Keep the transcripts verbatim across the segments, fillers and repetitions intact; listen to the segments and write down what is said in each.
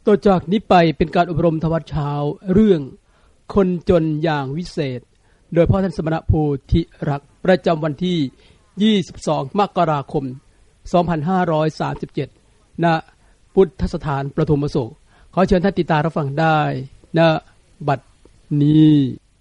ต่อจากนี้ไปเป็นการอบรมธรรมวัดเช้าเรื่องคนจนอย่างวิเศษโดยพ่อท่านสมณโพธิรักษ์ประจำวันที่ยี่สิบสองมกราคมสองพันห้าร้อยสามสิบเจ็ดณพุทธสถานประทุมอโศกขอเชิญท่านติดตามรับฟังได้ณบัดนี้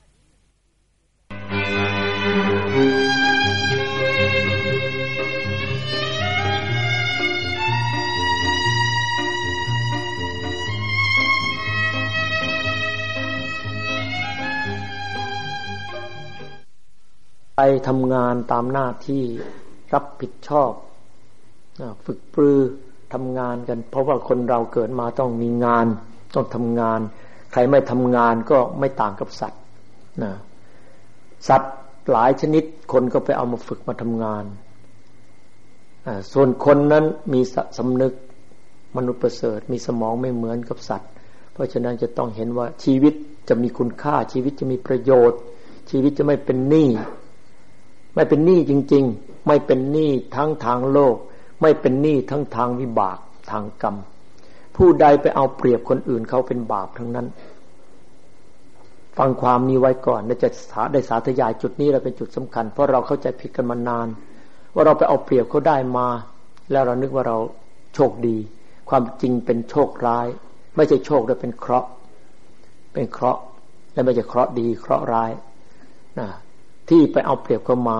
ไปทำงานตามหน้าที่รับผิดชอบฝึกปรือทำงานกันเพราะว่าคนเราเกิดมาต้องมีงานต้องทำงานใครไม่ทำงานก็ไม่ต่างกับสัตว์นะสัตว์หลายชนิดคนก็ไปเอามาฝึกมาทำงานส่วนคนนั้นมีสำนึกมนุษย์ประเสริฐมีสมองไม่เหมือนกับสัตว์เพราะฉะนั้นจะต้องเห็นว่าชีวิตจะมีคุณค่าชีวิตจะมีประโยชน์ชีวิตจะไม่เป็นหนี้ไม่เป็นหนี้จริงๆไม่เป็นหนี้ทั้งทางโลกไม่เป็นหนี้ทั้งทางวิบากทางกรรมผู้ใดไปเอาเปรียบคนอื่นเขาเป็นบาปทั้งนั้นฟังความนี้ไว้ก่อนและจะได้สาธยายจุดนี้เราเป็นจุดสำคัญเพราะเราเข้าใจผิดกันมานานว่าเราไปเอาเปรียบเขาได้มาแล้วเรานึกว่าเราโชคดีความจริงเป็นโชคร้ายไม่ใช่โชคแต่เป็นเคราะห์เป็นเคราะห์และไม่ใช่เคราะห์ดีเคราะห์ร้ายนะที่ไปเอาเปรียบเขามา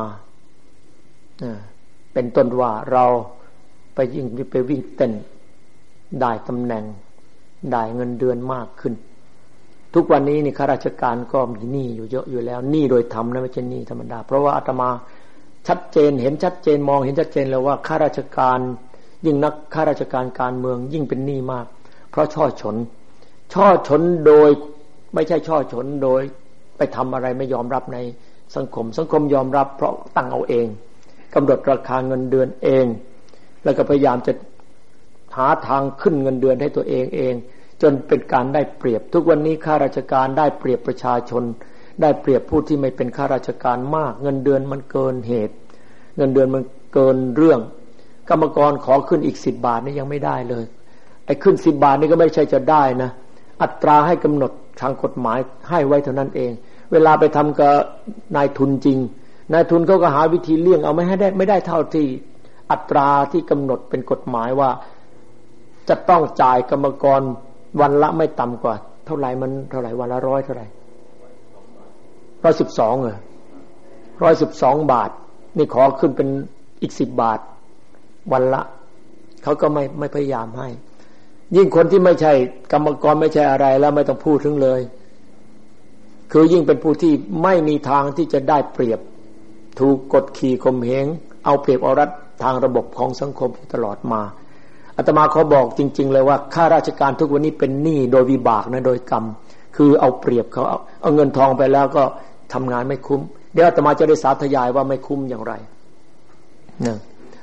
เป็นต้นว่าเราไปยิ่งไปวิ่งเต้นได้ตำแหน่งได้เงินเดือนมากขึ้นทุกวันนี้นี่ข้าราชการก็มีหนี้อยู่เยอะอยู่แล้วหนี้โดยธรรมนะไม่ใช่หนี้ธรรมดาเพราะว่าอาตมาชัดเจนเห็นชัดเจนมองเห็นชัดเจนแล้วว่าข้าราชการยิ่งนักข้าราชการการเมืองยิ่งเป็นหนี้มากเพราะช่อฉนช่อฉนโดยไม่ใช่ช่อฉนโดยไปทำอะไรไม่ยอมรับในสังคมสังคมยอมรับเพราะตั้งเอาเองกำหนดราคาเงินเดือนเองแล้วก็พยายามจะหาทางขึ้นเงินเดือนให้ตัวเองเองจนเป็นการได้เปรียบทุกวันนี้ข้าราชการได้เปรียบประชาชนได้เปรียบผู้ที่ไม่เป็นข้าราชการมากเงินเดือนมันเกินเหตุเงินเดือนมันเกินเรื่องกรรมกรขอขึ้นอีกสิบบาทนี่ยังไม่ได้เลยไอ้ขึ้นสิบบาทนี่ก็ไม่ใช่จะได้นะอัตราให้กำหนดทางกฎหมายให้ไว้เท่านั้นเองเวลาไปทำกับนายทุนจริงนายทุนเขาก็หาวิธีเลี่ยงเอาไม่ให้ได้ไม่ได้เท่าที่อัตราที่กำหนดเป็นกฎหมายว่าจะต้องจ่ายกรรมกรวันละไม่ต่ำกว่าเท่าไหร่มันเท่าไหร่วันละร้อยเท่าไหร่ร้อยสิบสองเหรอร้อยสิบสองบาทนี่ขอขึ้นเป็นอีกสิบบาทวันละเขาก็ไม่ไม่พยายามให้ยิ่งคนที่ไม่ใช่กรรมกรไม่ใช่อะไรแล้วไม่ต้องพูดถึงเลยคือยิ่งเป็นผู้ที่ไม่มีทางที่จะได้เปรียบถูกกดขี่ข่มเหงเอาเปรียบเอารัดทางระบบของสังคมตลอดมาอาตมาขอบอกจริงๆเลยว่าข้าราชการทุกวันนี้เป็นหนี้โดยวิบากนะโดยกรรมคือเอาเปรียบเขาเอาเอาเงินทองไปแล้วก็ทำงานไม่คุ้มเดี๋ยวอาตมาจะได้สาธยายว่าไม่คุ้มอย่างไรนะ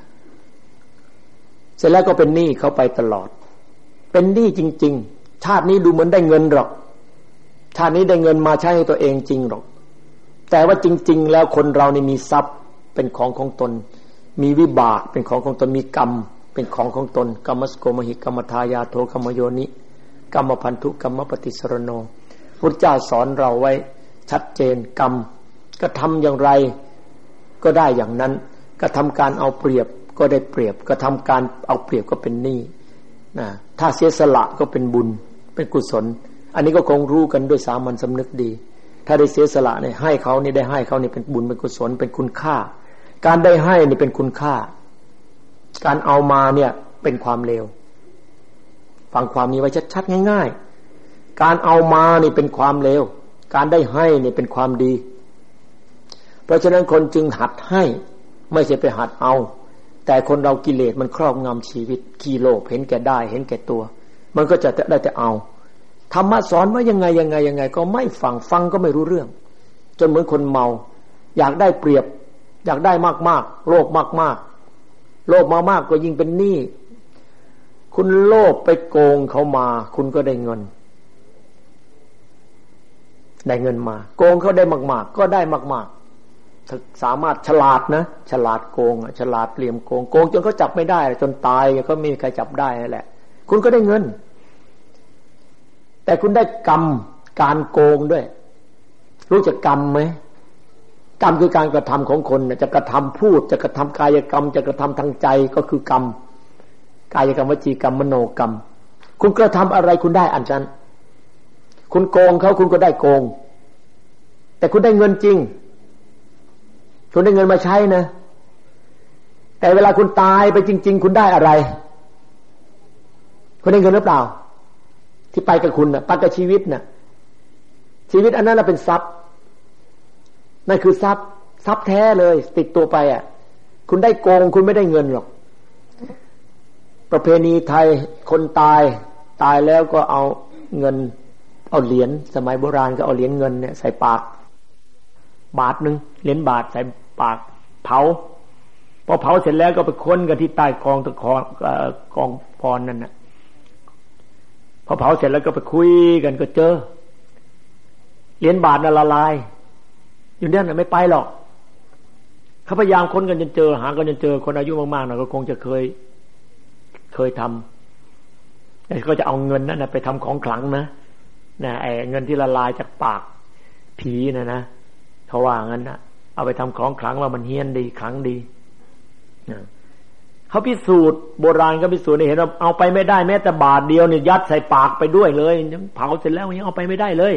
เสร็จแล้วก็เป็นหนี้เขาไปตลอดเป็นหนี้จริงๆชาตินี้ดูเหมือนได้เงินหรอกชาตินี้ได้เงินมาใช้ให้ตัวเองจริงหรอกแต่ว่าจริงๆแล้วคนเรานี่มีทรัพย์เป็นของของตนมีวิบากเป็นของของตนมีกรรมเป็นของของตนกรรมสโกมหิกรรมทายาโทกรรมโยนิกรรมพันธุกรรมปฏิสรโนพุทธเจ้าสอนเราไว้ชัดเจนกรรมก็ทำอย่างไรก็ได้อย่างนั้นก็ทำการเอาเปรียบก็ได้เปรียบก็ทำการเอาเปรียบก็เป็นหนี้นะถ้าเสียสละก็เป็นบุญเป็นกุศลอันนี้ก็คงรู้กันด้วยสามัญสำนึกดีถ้าได้เสียสละเนี่ยให้เขานี่ได้ให้เขานี่เป็นบุญเป็นกุศลเป็นคุณค่าการได้ให้นี่เป็นคุณค่าการเอามาเนี่ยเป็นความเลวฟังความนี้ไว้ชัดๆง่ายๆการเอามานี่เป็นความเลวการได้ให้นี่เป็นความดีเพราะฉะนั้นคนจึงหัดให้ไม่ใช่ไปหัดเอาแต่คนเรากิเลสมันครอบงำชีวิตขี้โลภเห็นแก่ได้เห็นแก่ตัวมันก็จะได้แต่เอาธรรมะสอนว่ายังไงยังไงยังไงก็ไม่ฟังฟังก็ไม่รู้เรื่องจนเหมือนคนเมาอยากได้เปรียบอยากได้มากๆโลภมากๆโลภมากๆก็ยิ่งเป็นหนี้คุณโลภไปโกงเขามาคุณก็ได้เงินได้เงินมาโกงเขาได้มากๆก็ได้มากๆสามารถฉลาดนะฉลาดโกงฉลาดเหลี่ยมโกงโกงจนเขาจับไม่ได้จนตายก็ไม่มีใครจับได้นั่นแหละคุณก็ได้เงินแต่คุณได้กรรมการโกงด้วยรู้จักกรรมไหมกรรมคือการกระทำของคนจะกระทำพูดจะกระทำกายกรรมจะกระทำทางใจก็คือกรรมกายกรรมวจีกรรมมโนกรรมคุณกระทำอะไรคุณได้อันนั้นคุณโกงเขาคุณก็ได้โกงแต่คุณได้เงินจริงคุณได้เงินมาใช้นะแต่เวลาคุณตายไปจริงๆคุณได้อะไรคุณได้เงินหรือเปล่าที่ไปกับคุณน่ะไปกับชีวิตน่ะชีวิตอันนั้นน่ะเป็นทรัพย์นั่นคือทรัพย์ทรัพย์แท้เลยติดตัวไปอ่ะคุณได้โกงคุณไม่ได้เงินหรอกประเพณีไทยคนตายตายแล้วก็เอาเงินเอาเหรียญสมัยโบราณก็เอาเหรียญเงินเนี่ยใส่ปากบาทนึงเหรียญบาทใส่ปากเผาพอเผาเสร็จแล้วก็ไปค้นกันที่ใต้กองตะกองกองพรนั่นน่ะพอเผาเสร็จแล้วก็ไปคุยกันก็เจอเหรียญบาทน่ะละลายอยู่เนี่ยน่ะไม่ไปหรอกเขาพยายามค้นกันจนเจอหากันจนเจอคนอายุมากๆน่ะก็คงจะเคยเคยทำแต่ก็จะเอาเงินนั่นน่ะไปทำของขลังนะนะไอ้เงินที่ละลายจากปากผีน่ะนะเขาว่างั้นน่ะเอาไปทำของขลังว่ามันเฮี้ยนดีขลังดีนะเขาพิสูจน์โบราณก็พิสูจน์เห็นว่าเอาไปไม่ได้แม้แต่บาทเดียวเนี่ยยัดใส่ปากไปด้วยเลยเผาเสร็จแล้วยังเอาไปไม่ได้เลย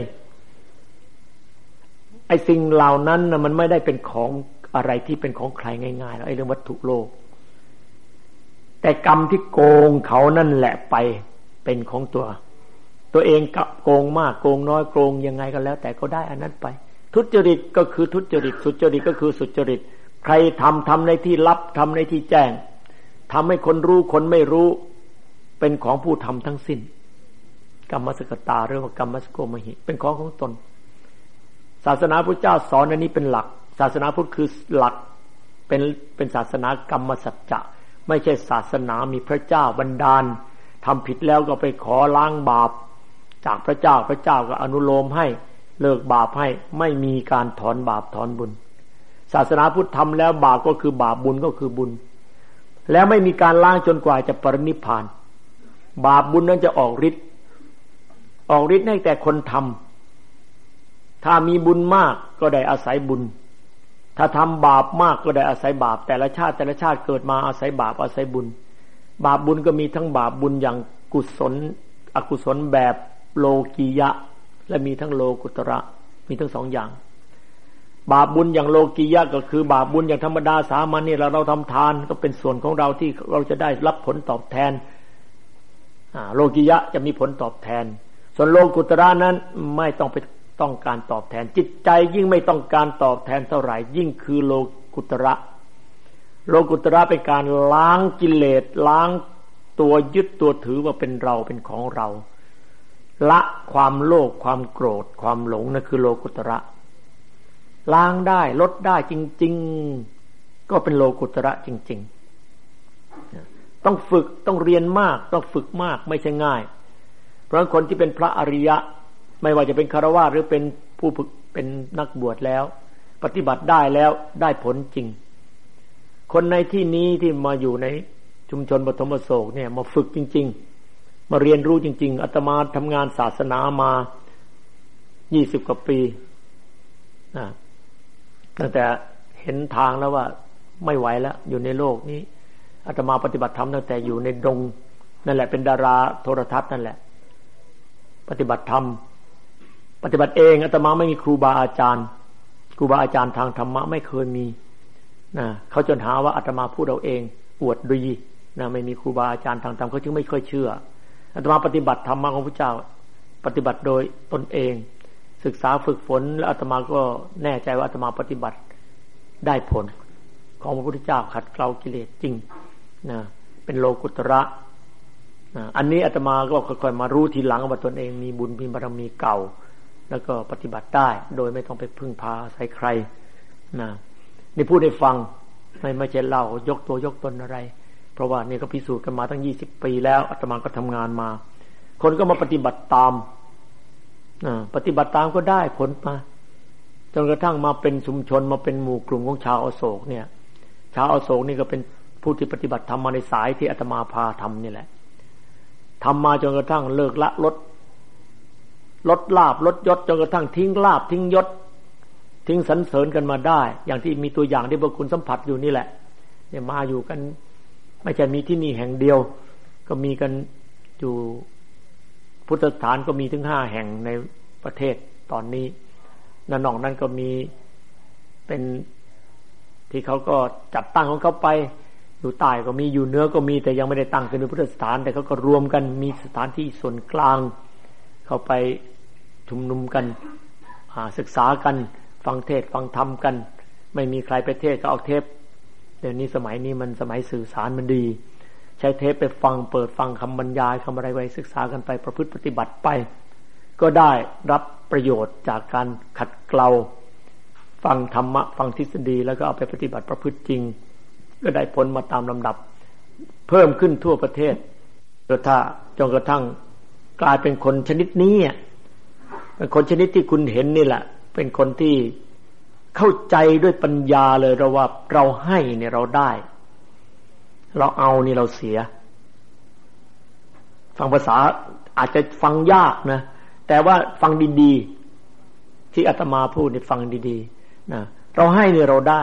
ไอ้สิ่งเหล่านั้นน่ะมันไม่ได้เป็นของอะไรที่เป็นของใครง่ายๆแล้วไอ้เรื่องวัตถุโลกแต่กรรมที่โกงเขานั่นแหละไปเป็นของตัวตัวเองกับโกงมากโกงน้อยโกงยังไงก็แล้วแต่ก็ได้อันนั้นไปทุจริตก็คือทุจริตสุจริตก็คือสุจริตใครทำทำในที่ลับทำในที่แจ้งทำให้คนรู้คนไม่รู้เป็นของผู้ทำทั้งสิ้นกรรมสกตาหรือว่ากรรมสโกมหิเป็นของของตนศาสนาพุทธเจ้าสอนอันนี้เป็นหลักศาสนาพุทธคือหลักเป็นเป็นศาสนากรรมสัจจะไม่ใช่ศาสนามีพระเจ้าบันดาลทำผิดแล้วก็ไปขอล้างบาปจากพระเจ้าพระเจ้าก็อนุโลมให้เลิกบาปให้ไม่มีการถอนบาปถอนบุญศาสนาพุทธทำแล้วบาปก็คือบาปบุญก็คือบุญแล้วไม่มีการล้างจนกว่าจะปรินิพพานบาปบุญนั้นจะออกฤทธิ์ออกฤทธิ์ให้แต่คนทำถ้ามีบุญมากก็ได้อาศัยบุญถ้าทำบาปมากก็ได้อาศัยบาปแต่ละชาติแต่ละชาติเกิดมาอาศัยบาปอาศัยบุญบาปบุญก็มีทั้งบาปบุญอย่างกุศลอกุศลแบบโลกียะและมีทั้งโลกุตระมีทั้งสองอย่างบาปบุญอย่างโลกียะก็คือบาปบุญอย่างธรรมดาสามัญนี่เราเราทำทานก็เป็นส่วนของเราที่เราจะได้รับผลตอบแทนอ่าโลกียะจะมีผลตอบแทนส่วนโลกุตระนั้นไม่ต้องไปต้องการตอบแทนจิตใจยิ่งไม่ต้องการตอบแทนเท่าไหร่ยิ่งคือโลกุตระโลกุตระเป็นการล้างกิเลสล้างตัวยึดตัวถือว่าเป็นเราเป็นของเราละความโลภความโกรธความหลงนั่นคือโลกุตระล้างได้ลดได้จริงๆก็เป็นโลกุตระจริงๆต้องฝึกต้องเรียนมากต้องฝึกมากไม่ใช่ง่ายเพราะคนที่เป็นพระอริยะไม่ว่าจะเป็นฆราวาสหรือเป็นผู้เป็นนักบวชแล้วปฏิบัติได้แล้วได้ผลจริงคนในที่นี้ที่มาอยู่ในชุมชนปฐมโศกเนี่ยมาฝึกจริงๆมาเรียนรู้จริงๆอาตมาทำงานศาสนามายี่สิบกว่าปีนะตั้งแต่เห็นทางแล้วว่าไม่ไหวแล้วอยู่ในโลกนี้อาตมาปฏิบัติธรรมตั้งแต่อยู่ในดงนั่นแหละเป็นดาราโทรทัศน์นั่นแหละปฏิบัติธรรมปฏิบัติเองอาตมาไม่มีครูบาอาจารย์ครูบาอาจารย์ทางธรรมะไม่เคยมีนะเขาจนหาว่าอาตมาพูดเอาเองอวดดีนะไม่มีครูบาอาจารย์ทางธรรมเขาจึงไม่ค่อยเชื่ออาตมาปฏิบัติธรรมะของพระเจ้าปฏิบัติโดยตนเองศึกษาฝึกฝนแล้วอาตมาก็แน่ใจว่าอาตมาปฏิบัติได้ผลของพระพุทธเจ้าขัดเกลากิเลสจริงนะเป็นโลกุตระนะอันนี้อาตมาก็ค่อยๆมารู้ทีหลังว่าตนเองมีบุญมีบารมีเก่าแล้วก็ปฏิบัติได้โดยไม่ต้องไปพึ่งพาอาศัยใครนะนี่พูดให้ฟังไม่ไม่ใช่เล่ายกตัวยกตนอะไรเพราะว่านี่ก็พิสูจน์กันมาตั้งยี่สิบปีแล้วอาตมาก็ทำงานมาคนก็มาปฏิบัติตามปฏิบัติตามก็ได้ผลมาจนกระทั่งมาเป็นชุมชนมาเป็นหมู่กลุ่มของชาวอโศกเนี่ยชาวอโศกนี่ก็เป็นผู้ที่ปฏิบัติธรรมมาในสายที่อาตมาพาทำนี่แหละทำมาจนกระทั่งเลิกละลดลดลาภลดยศจนกระทั่งทิ้งลาภทิ้งยศทิ้งสรรเสริญกันมาได้อย่างที่มีตัวอย่างที่พวกคุณสัมผัสอยู่นี่แหละเนี่ยมาอยู่กันไม่ใช่มีที่นี่แห่งเดียวก็มีกันอยู่พุทธสถานก็มีถึงห้าแห่งในประเทศตอนนี้นั่นนอกนั้นก็มีเป็นที่เขาก็จัดตั้งของเขาไปอยู่ใต้ก็มีอยู่เหนือก็มีแต่ยังไม่ได้ตั้งเป็นพุทธสถานแต่เขาก็รวมกันมีสถานที่ส่วนกลางเข้าไปชุมนุมกันศึกษากันฟังเทศฟังธรรมกันไม่มีใครไปเทศก็เอาเทปเดี๋ยวนี้สมัยนี้มันสมัยสื่อสารมันดีใช้เทปไปฟังเปิดฟังคำบรรยายคำอะไรไว้ศึกษากันไปประพฤติปฏิบัติไปก็ได้รับประโยชน์จากการขัดเกลาฟังธรรมะฟังทฤษฎีแล้วก็เอาไปปฏิบัติประพฤติจริงก็ได้ผลมาตามลำดับเพิ่มขึ้นทั่วประเทศจนถ้าจนกระทั่งกลายเป็นคนชนิดนี้เป็นคนชนิดที่คุณเห็นนี่แหละเป็นคนที่เข้าใจด้วยปัญญาเลยเราว่าเราให้เนี่ยเราได้เราเอานี่เราเสียฟังภาษาอาจจะฟังยากนะแต่ว่าฟังดีๆที่อาตมาพูดนี่ฟังดีๆนะเราให้เนี่ยเราได้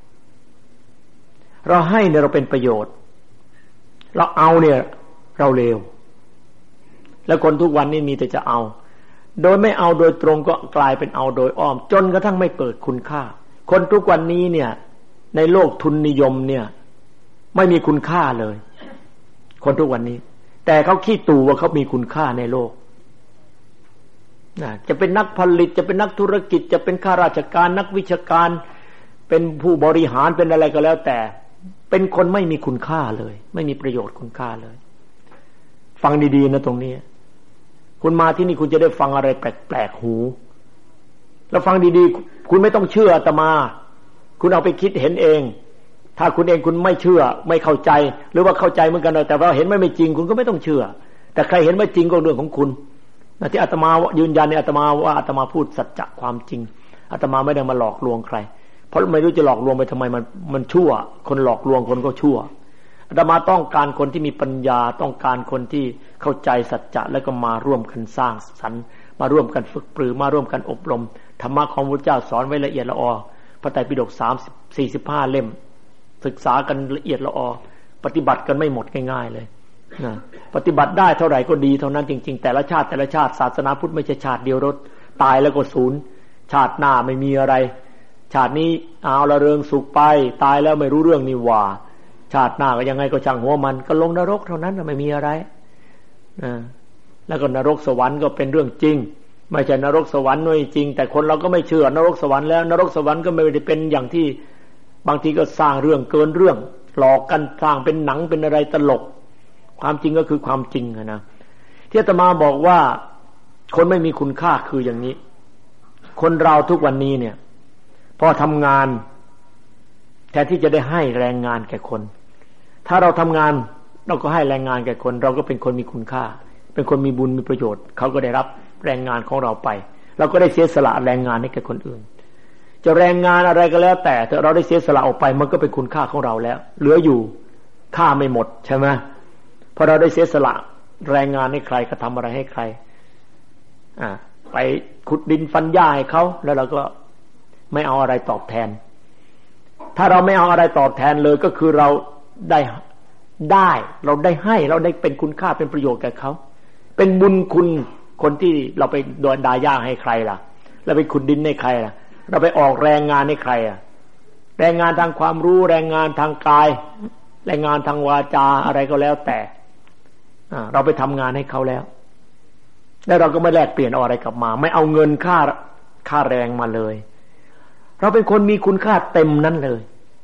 เราให้เนี่ยเราเป็นประโยชน์เราเอาเนี่ยเราเลวแล้วคนทุกวันนี้มีแต่จะเอาโดยไม่เอาโดยตรงก็กลายเป็นเอาโดยอ้อมจนกระทั่งไม่เกิดคุณค่าคนทุกวันนี้เนี่ยในโลกทุนนิยมเนี่ยไม่มีคุณค่าเลยคนทุกวันนี้แต่เขาขี้ตู่ว่าเขามีคุณค่าในโลกนะจะเป็นนักผลิตจะเป็นนักธุรกิจจะเป็นข้าราชการนักวิชาการเป็นผู้บริหารเป็นอะไรก็แล้วแต่เป็นคนไม่มีคุณค่าเลยไม่มีประโยชน์คุณค่าเลยฟังดีๆนะตรงนี้คุณมาที่นี่คุณจะได้ฟังอะไรแปลกๆหูแล้วฟังดีๆคุณไม่ต้องเชื่ออาตมาคุณเอาไปคิดเห็นเองถ้าคุณเองคุณไม่เชื่อไม่เข้าใจหรือว่าเข้าใจเหมือนกันแต่ว่าเห็นไม่ไม่จริงคุณก็ไม่ต้องเชื่อแต่ใครเห็นไม่จริงก็เรื่องของคุณนะที่อาตมายืนยันในอาตมาว่าอาตมาพูดสัจจะความจริงอาตมาไม่ได้มาหลอกลวงใครเพราะไม่รู้จะหลอกลวงไปทำไมมันมันชั่วคนหลอกลวงคนก็ชั่วอาตมาต้องการคนที่มีปัญญาต้องการคนที่เข้าใจสัจจะแล้วก็มาร่วมกันสร้างสรรค์มาร่วมกันฝึกปรือมาร่วมกันอบรมธรรมะของพระพุทธเจ้าสอนไว้ละเอียดละออพระไตรปิฎกสามสิบ สี่สิบห้าเล่มศึกษากันละเอียดละออปฏิบัติกันไม่หมดง่ายๆเลยนะปฏิบัติได้เท่าไหร่ก็ดีเท่านั้นจริงๆแต่ละชาติแต่ละชาติศาสนาพุทธไม่ใช่ชาติเดียวรถตายแล้วก็ศูนย์ชาติหน้าไม่มีอะไรชาตินี้เอาละเริงสุขไปตายแล้วไม่รู้เรื่องนี่ว่าชาติหน้าก็ยังไงก็ช่างหัวมันก็ลงนรกเท่านั้นไม่มีอะไรนะแล้วก็นรกสวรรค์ก็เป็นเรื่องจริงไม่ใช่นรกสวรรค์ไม่จริงแต่คนเราก็ไม่เชื่อนรกสวรรค์แล้วนรกสวรรค์ก็ไม่ได้เป็นอย่างที่บางทีก็สร้างเรื่องเกินเรื่องหลอกกันสร้างเป็นหนังเป็นอะไรตลกความจริงก็คือความจริงนะที่อาตมาบอกว่าคนไม่มีคุณค่าคืออย่างนี้คนเราทุกวันนี้เนี่ยพอทำงานแทนที่จะได้ให้แรงงานแก่คนถ้าเราทำงานเราก็ให้แรงงานแก่คนเราก็เป็นคนมีคุณค่าเป็นคนมีบุญมีประโยชน์เขาก็ได้รับแรงงานของเราไปเราก็ได้เสียสละแรงงานให้แก่คนอื่นจะแรงงานอะไรก็แล้วแต่แต่เราได้เสียสละออกไปมันก็เป็นคุณค่าของเราแล้วเหลืออยู่ค่าไม่หมดใช่ไหมพอเราได้เสียสละแรงงานให้ใครกระทำอะไรให้ใครอ่าไปขุดดินฟันหญ้าให้เขาแล้วเราก็ไม่เอาอะไรตอบแทนถ้าเราไม่เอาอะไรตอบแทนเลยก็คือเราได้ได้เราได้ให้เราได้เป็นคุณค่าเป็นประโยชน์แก่เขาเป็นบุญคุณคนที่เราไปโดนดาย่าให้ใครล่ะเราไปขุดดินให้ใครล่ะเราไปออกแรงงานให้ใครอ่ะแรงงานทางความรู้แรงงานทางกายแรงงานทางวาจาอะไรก็แล้วแต่เราไปทำงานให้เขาแล้วแล้วเราก็ไม่แลกเปลี่ยนเอาอะไรกลับมาไม่เอาเงินค่าค่าแรงมาเลยเราเป็นคนมีคุณค่าเต็มนั้นเลย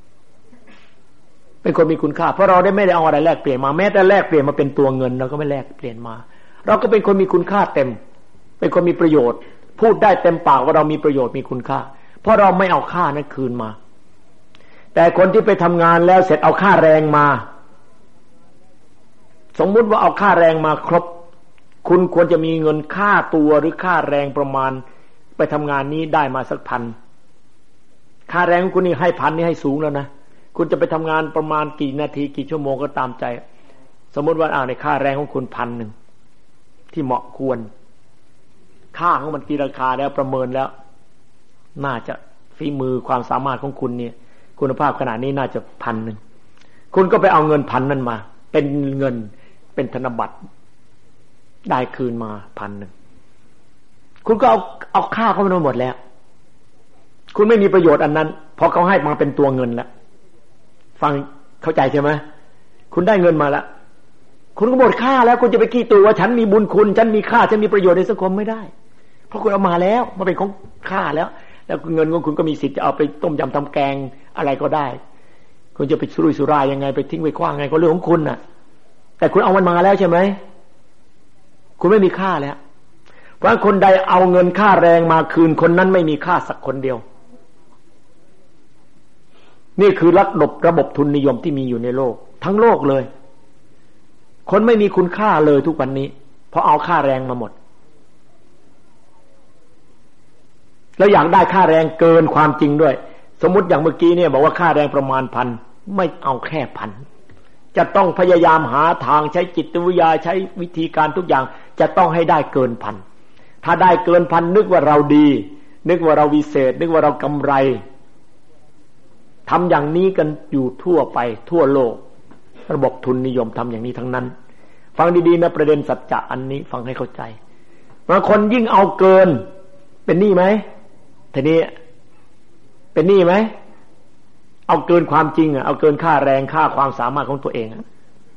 เป็นคนมีคุณค่าเพราะเราได้ไม่ได้เอาอะไรแลกเปลี่ยนมาแม้แต่แลกเปลี่ยนมาเป็นตัวเงินเราก็ไม่แลกเปลี่ยนมาเราก็เป็นคนมีคุณค่าเต็มเป็นคนมีประโยชน์พูดได้เต็มปากว่าเรามีประโยชน์มีคุณค่าเพราะเราไม่เอาค่านั้นคืนมาแต่คนที่ไปทำงานแล้วเสร็จเอาค่าแรงมาสมมุติว่าเอาค่าแรงมาครบคุณควรจะมีเงินค่าตัวหรือค่าแรงประมาณไปทำงานนี้ได้มาสักพันค่าแรงของคุณนี่ให้พันนี่ให้สูงแล้วนะคุณจะไปทำงานประมาณกี่นาทีกี่ชั่วโมงก็ตามใจสมมติว่าอ่าในค่าแรงของคุณพันหนึ่งที่เหมาะควรค่าของมันตีราคาแล้วประเมินแล้วน่าจะฝีมือความสามารถของคุณเนี่ยคุณภาพขนาดนี้น่าจะพันหนึ่งคุณก็ไปเอาเงินพันนั้นมาเป็นเงินเป็นธนบัตรได้คืนมาพันหนึ่งคุณก็เอาเอาค่าเขามาหมดแล้วคุณไม่มีประโยชน์อันนั้นพอเขาให้มาเป็นตัวเงินแล้วฟังเข้าใจใช่ไหมคุณได้เงินมาแล้วคุณก็หมดค่าแล้วคุณจะไปขี้ตัวว่าฉันมีบุญคุณฉันมีค่าฉันมีประโยชน์ในสังคมไม่ได้เพราะคุณเอามาแล้วมาเป็นของค่าแล้วแล้วเงินของคุณก็มีสิทธิ์จะเอาไปต้มยำทำแกงอะไรก็ได้คุณจะไปสุรุ่ยสุร่ายยังไงไปทิ้งไปคว้างไงก็เรื่องของคุณน่ะแต่คุณเอามันมาแล้วใช่ไหมคุณไม่มีค่าแล้วเพราะคนใดเอาเงินค่าแรงมาคืนคนนั้นไม่มีค่าสักคนเดียวนี่คือระบบระบบทุนนิยมที่มีอยู่ในโลกทั้งโลกเลยคนไม่มีคุณค่าเลยทุกวันนี้เพราะเอาค่าแรงมาหมดแล้วอยากได้ค่าแรงเกินความจริงด้วยสมมุติอย่างเมื่อกี้เนี่ยบอกว่าค่าแรงประมาณพันไม่เอาแค่พันจะต้องพยายามหาทางใช้จิตวิทยาใช้วิธีการทุกอย่างจะต้องให้ได้เกินพันถ้าได้เกินพันนึกว่าเราดีนึกว่าเราวิเศษนึกว่าเรากำไรทำอย่างนี้กันอยู่ทั่วไปทั่วโลกระบบทุนนิยมทำอย่างนี้ทั้งนั้นฟังดีๆนะประเด็นสัจจะอันนี้ฟังให้เข้าใจบางคนยิ่งเอาเกินเป็นหนี้ไหมทีนี้เป็นหนี้ไหมเอาเกินความจริงอ่ะเอาเกินค่าแรงค่าความสามารถของตัวเองอ่ะ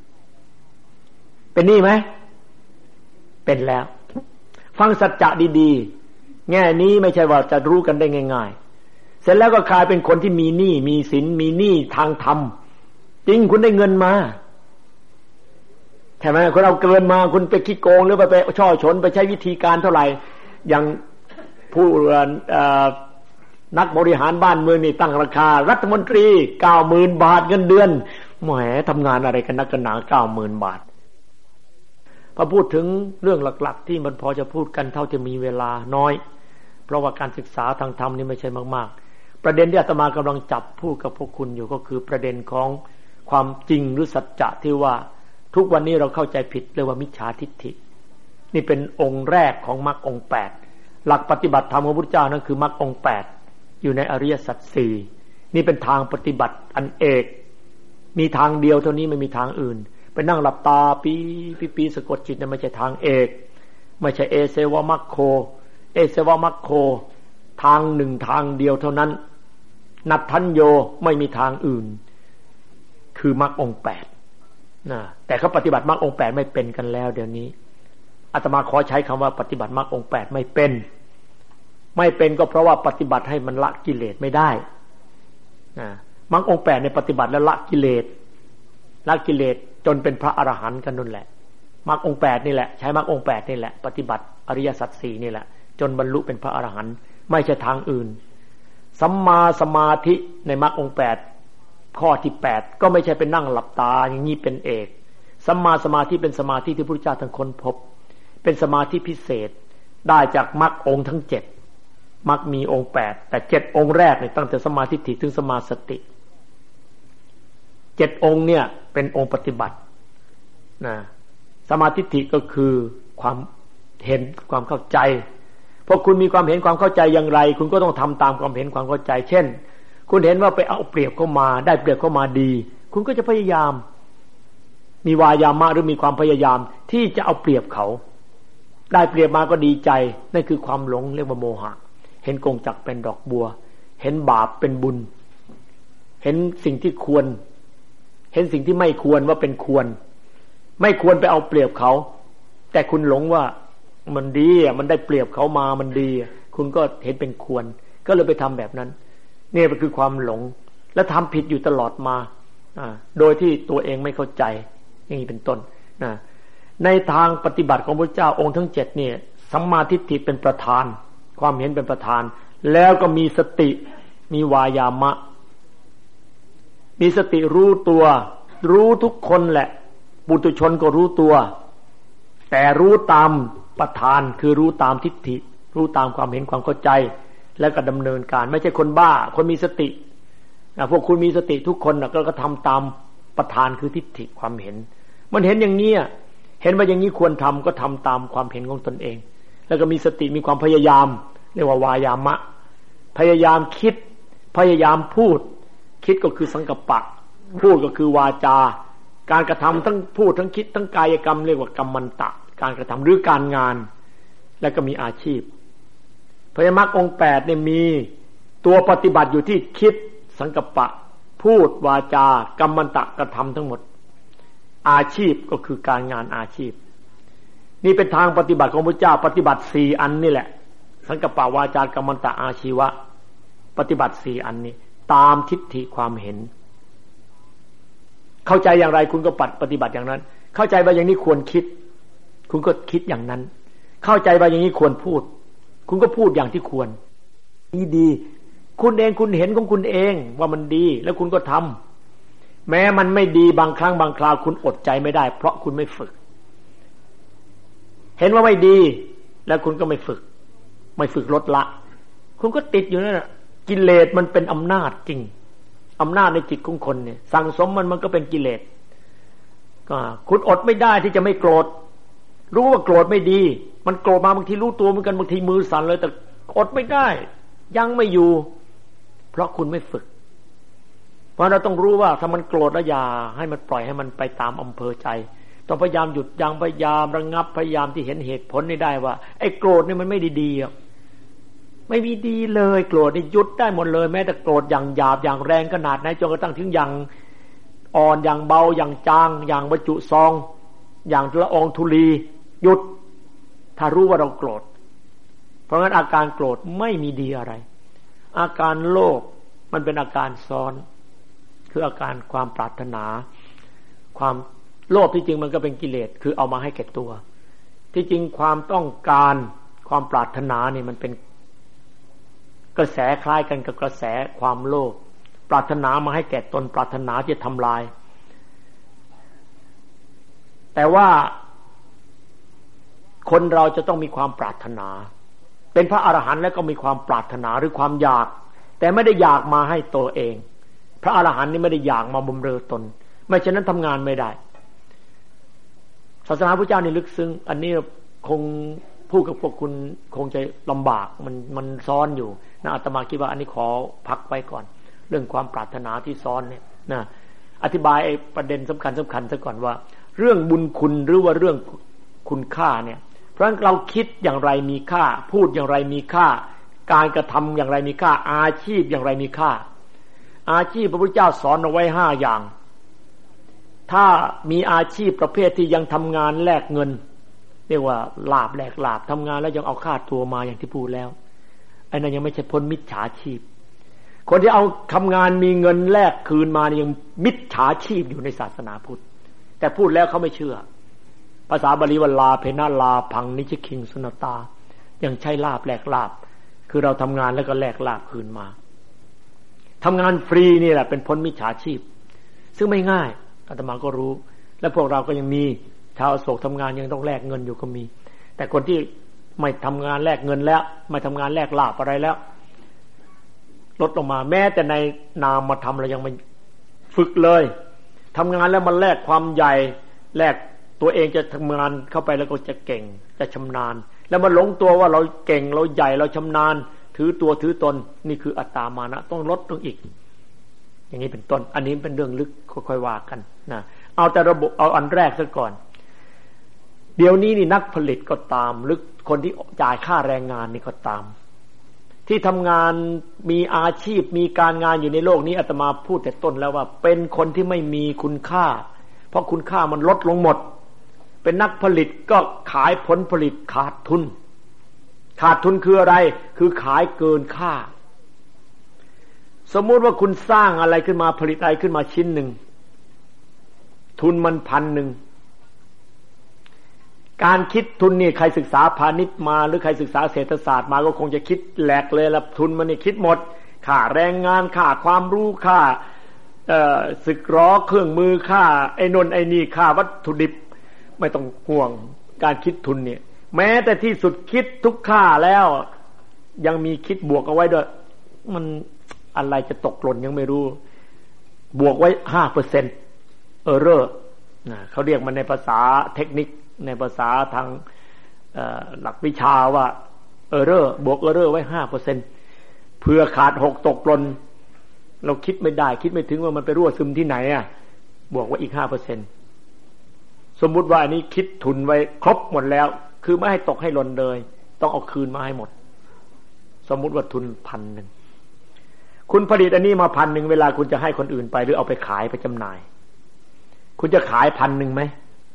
เป็นหนี้ไหมเป็นแล้วฟังสัจจะดีๆแง่นี้ไม่ใช่ว่าจะรู้กันได้ง่ายๆเสร็จแล้วก็กลายเป็นคนที่มีหนี้มีสินมีหนี้ทางธรรมจริงคุณได้เงินมาใช่ไหมคุณเอาเกินมาคุณไปขี้โกงหรือไปไปช่อฉนไปใช้วิธีการเท่าไหร่อย่างผู้นักบริหารบ้านเมืองนี่ตั้งราคารัฐมนตรี เก้าหมื่น บาทเงินเดือนแหมทำงานอะไรกันนักกันหนา เก้าหมื่น บาทพอพูดถึงเรื่องหลักๆที่มันพอจะพูดกันเท่าจะมีเวลาน้อยเพราะว่าการศึกษาทางธรรมนี่ไม่ใช่มากๆประเด็นที่อาตมากำลังจับพูดกับพวกคุณอยู่ก็คือประเด็นของความจริงหรือสัจจะที่ว่าทุกวันนี้เราเข้าใจผิดเรียกว่ามิจฉาทิฏฐินี่เป็นองค์แรกของมรรคองค์แปดหลักปฏิบัติธรรมของพระพุทธเจ้านั่นคือมรรคองค์แปดอยู่ในอริยสัจสี่นี่เป็นทางปฏิบัติอันเอกมีทางเดียวเท่านี้ไม่มีทางอื่นไปนั่งหลับตาปีปีปีสะกดจิตนั่นไม่ใช่ทางเอกไม่ใช่เอเสวมัคโคเอเสวมัคโคทางหนึ่งทางเดียวเท่านั้นนัตถัญโยไม่มีทางอื่นคือมรรคองค์แปดนะแต่เขาปฏิบัติมรรคองค์แปดไม่เป็นกันแล้วเดี๋ยวนี้อาตมาขอใช้คำว่าปฏิบัติมรรคองค์แปดไม่เป็นไม่เป็นก็เพราะว่าปฏิบัติให้มันละกิเลสไม่ได้นะมรรคองค์แปดในปฏิบัติแล้วละกิเลสละกิเลสจนเป็นพระอรหันต์กันนั่นแหละมรรคองค์แปดนี่แหละใช้มรรคองค์แปดนี่แหละปฏิบัติอริยสัจสี่นี่แหละจนบรรลุเป็นพระอรหันต์ไม่ใช่ทางอื่นสัมมาสมาธิในมรรคองค์แปดข้อที่แปดก็ไม่ใช่เป็นนั่งหลับตาอย่างนี้เป็นเอกสัมมาสมาธิเป็นสมาธิที่พระพุทธเจ้าท่านค้นพบเป็นสมาธิพิเศษได้จากมรรคองค์ทั้งเจ็ดมรรคมีองค์แปดแต่เจ็ดองค์แรกเนี่ยตั้งแต่สมาธิถึงสมาสติเจ็ดองค์เนี่ยเป็นองค์ปฏิบัตินะสมาธิก็คือความเห็นความเข้าใจพอคุณมีความเห็นความเข้าใจอย่างไรคุณก็ต้องทำตามความเห็นความเข้าใจเช่นคุณเห็นว่าไปเอาเปรียบเข้ามาได้เปรียบเข้ามาดีคุณก็จะพยายามมีวายามะหรือมีความพยายามที่จะเอาเปรียบเขาได้เปรียบมาก็ดีใจนั่นคือความหลงเรียกว่าโมหะเห็นกงจักรเป็นดอกบัวเห็นบาปเป็นบุญเห็นสิ่งที่ควรเห็นสิ่งที่ไม่ควรว่าเป็นควรไม่ควรไปเอาเปรียบเขาแต่คุณหลงว่ามันดีอ่ะมันได้เปรียบเขามามันดีคุณก็เห็นเป็นควรก็เลยไปทำแบบนั้นนี่มันคือความหลงและทำผิดอยู่ตลอดมาโดยที่ตัวเองไม่เข้าใจอย่างนี้เป็นต้นนะในทางปฏิบัติของพระเจ้าองค์ทั้งเจ็ดเนี่ยสัมมาทิฏฐิเป็นประธานความเห็นเป็นประธานแล้วก็มีสติมีวายามะมีสติรู้ตัวรู้ทุกคนแหละปุถุชนก็รู้ตัวแต่รู้ตามประธานคือรู้ตามทิฏฐิรู้ตามความเห็นความเข้าใจแล้วก็ดำเนินการไม่ใช่คนบ้าคนมีสติพวกคุณมีสติทุกคนก็ก็ทำตามประธานคือทิฏฐิความเห็นมันเห็นอย่างนี้เห็นว่าอย่างนี้ควรทำก็ทำตามความเห็นของตนเองแล้วก็มีสติมีความพยายามเรียกว่าวายามะพยายามคิดพยายามพูดคิดก็คือสังกัปปะพูดก็คือวาจาการกระทำทั้งพูดทั้งคิดทั้งกายกรรมเรียกว่ากัมมันตะการกระทำหรือการงานแล้วก็มีอาชีพพยามรรคองค์แปดเนี่ยมีตัวปฏิบัติอยู่ที่คิดสังกัปปะพูดวาจากัมมันตะกระทำทั้งหมดอาชีพก็คือการงานอาชีพนี่เป็นทางปฏิบัติของพระเจ้าปฏิบัติสี่อันนี่แหละสังกัปปะวาจากัมมันตะอาชีวะปฏิบัติสี่อันนี้ตามทิฏฐิความเห็นเข้าใจอย่างไรคุณก็ปฏิบัติอย่างนั้นเข้าใจว่าอย่างนี้ควรคิดคุณก็คิดอย่างนั้นเข้าใจว่าอย่างนี้ควรพูดคุณก็พูดอย่างที่ควรดีดีคุณเองคุณเห็นของคุณเองว่ามันดีแล้วคุณก็ทำแม้มันไม่ดีบางครั้งบางคราวคุณอดใจไม่ได้เพราะคุณไม่ฝึกเห็นว่าไม่ดีแล้วคุณก็ไม่ฝึกไม่ฝึกลดละคุณก็ติดอยู่นั่นแหละกิเลสมันเป็นอำนาจจริงอำนาจในจิตของคนเนี่ยสั่งสมมันมันก็เป็นกิเลสก็คุณอดไม่ได้ที่จะไม่โกรธรู้ว่าโกรธไม่ดีมันโกรธมาบางทีรู้ตัวเหมือนกันบางทีมือสั่นเลยแต่อดไม่ได้ยังไม่อยู่เพราะคุณไม่ฝึกเพราะเราต้องรู้ว่าถ้ามันโกรธแล้วอย่าให้มันปล่อยให้มันไปตามอำเภอใจต้องพยายามหยุดยั้งพยายามระงับพยายามที่เห็นเหตุผลนี่ได้ว่าไอ้โกรธนี่มันไม่ดีๆอ่ะไม่มีดีเลยโกรธนี่หยุดได้หมดเลยแม้แต่โกรธอย่างหยาบอย่างแรงขนาดไหนจนกระทั่งถึงอย่างอ่อนอย่างเบาอย่างจางอย่างบรรจุซองอย่างละอองธุลีหยุดถ้ารู้ว่าเราโกรธเพราะงั้นอาการโกรธไม่มีดีอะไรอาการโลภมันเป็นอาการซ้อนคืออาการความปรารถนาความโลภที่จริงมันก็เป็นกิเลสคือเอามาให้แก่ตัวที่จริงความต้องการความปรารถนาเนี่ยมันเป็นกระแสคล้ายกันกับกระแสความโลภปรารถนามาให้แก่ตนปรารถนาจะทำลายแต่ว่าคนเราจะต้องมีความปรารถนาเป็นพระอรหันต์แล้วก็มีความปรารถนาหรือความอยากแต่ไม่ได้อยากมาให้ตัวเองพระอรหันต์นี่ไม่ได้อยากมาบำเรอตนไม่ฉะนั้นทำงานไม่ได้ศาสนาพระเจ้านี่ลึกซึ้งอันนี้คงพูดกับพวกคุณคงจะลำบากมันมันซ้อนอยู่นะอาตมาคิดว่าอันนี้ขอพักไว้ก่อนเรื่องความปรารถนาที่ซ้อนเนี่ยนะอธิบายไอ้ประเด็นสำคัญสำคัญซะก่อนว่าเรื่องบุญคุณหรือว่าเรื่องคุณค่าเนี่ยเพราะฉะนั้นเราคิดอย่างไรมีค่าพูดอย่างไรมีค่าการกระทำอย่างไรมีค่าอาชีพอย่างไรมีค่าอาชีพพระพุทธเจ้าสอนเอาไว้ห้าอย่างถ้ามีอาชีพประเภทที่ยังทำงานแลกเงินเรียกว่าลาภแลกลาภทำงานแล้วยังเอาค่าตัวมาอย่างที่พูดแล้วไอ้นั่นยังไม่ใช่พ้นมิจฉาชีพคนที่เอาทำงานมีเงินแลกคืนมานี่ยังมิจฉาชีพอยู่ในศาสนาพุทธแต่พูดแล้วเขาไม่เชื่อภาษาบาลีว่าลาเพนะลาพังนิชคิงสุนตายังใช้ลาภแลกลาภคือเราทำงานแล้วก็แลกลาภคืนมาทำงานฟรีนี่แหละเป็นพ้นมิจฉาชีพซึ่งไม่ง่ายอาตมาก็รู้และพวกเราก็ยังมีชาวอโศกทำงานยังต้องแลกเงินอยู่ก็มีแต่คนที่ไม่ทำงานแลกเงินแล้วไม่ทำงานแลกลาภอะไรแล้วลดลงมาแม้แต่ในนามมาทำเรายังไม่ฝึกเลยทำงานแล้วมันแลกความใหญ่แลกตัวเองจะทำงานเข้าไปแล้วก็จะเก่งจะชำนาญแล้วมันหลงตัวว่าเราเก่งเราใหญ่เราชำนาญถือตัวถือตนนี่คืออัตตามานะต้องลดลงอีกอย่างนี้เป็นต้นอันนี้เป็นเรื่องลึกค่อยๆว่ากันนะเอาแต่ระบบเอาอันแรกซะก่อนเดี๋ยวนี้นี่นักผลิตก็ตามหรือคนที่จ่ายค่าแรงงานนี่ก็ตามที่ทำงานมีอาชีพมีการงานอยู่ในโลกนี้อาตมาพูดแต่ต้นแล้วว่าเป็นคนที่ไม่มีคุณค่าเพราะคุณค่ามันลดลงหมดเป็นนักผลิตก็ขายผลผลิตขาดทุนขาดทุนคืออะไรคือขายเกินค่าสมมุติว่าคุณสร้างอะไรขึ้นมาผลิตอะไรขึ้นมาชิ้นหนึ่งทุนมันพันหนึ่งการคิดทุนนี่ใครศึกษาพาณิชย์มาหรือใครศึกษาเศรษฐศาสตร์มาก็คงจะคิดแหลกเลยละทุนมันนี่คิดหมดค่าแรงงานค่าความรู้ค่าเอ่อศึกล้อเครื่องมือค่าไอ้นนไอ้นี่ค่าวัตถุดิบไม่ต้องห่วงการคิดทุนเนี่ยแม้แต่ที่สุดคิดทุกค่าแล้วยังมีคิดบวกเอาไว้ด้วยมันอะไรจะตกหล่นยังไม่รู้บวกไว้ ห้าเปอร์เซ็นต์ error นะเขาเรียกมันในภาษาเทคนิคในภาษาทางหลักวิชาว่าเออเรอร์บวกเออเรอร์ไว้ ห้าเปอร์เซ็นต์ เพื่อขาดหกตกหล่นเราคิดไม่ได้คิดไม่ถึงว่ามันไปรั่วซึมที่ไหนอ่ะบวกไว้อีก ห้าเปอร์เซ็นต์ สมมุติว่าอันนี้คิดทุนไว้ครบหมดแล้วคือไม่ให้ตกให้หล่นเลยต้องเอาคืนมาให้หมดสมมุติว่าทุนพันหนึ่งคุณผลิตอันนี้มาพันหนึ่งเวลาคุณจะให้คนอื่นไปหรือเอาไปขายไปจำหน่ายคุณจะขายพันหนึ่งไหม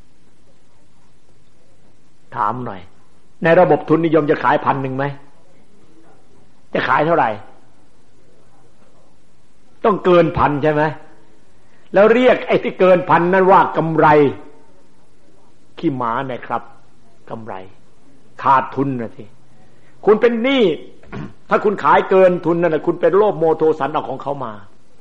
ถามหน่อยในระบบทุนนิยมจะขายพันหนึ่งไหมจะขายเท่าไหร่ต้องเกินพันใช่ไหมแล้วเรียกไอ้ที่เกินพันนั้นว่ากำไรขี้หมาเนี่ยครับกำไรขาดทุนนะสิคุณเป็นหนี้ ถ้าคุณขายเกินทุนนั่นแหละคุณเป็นโลภโมโทสันเอาของเขามา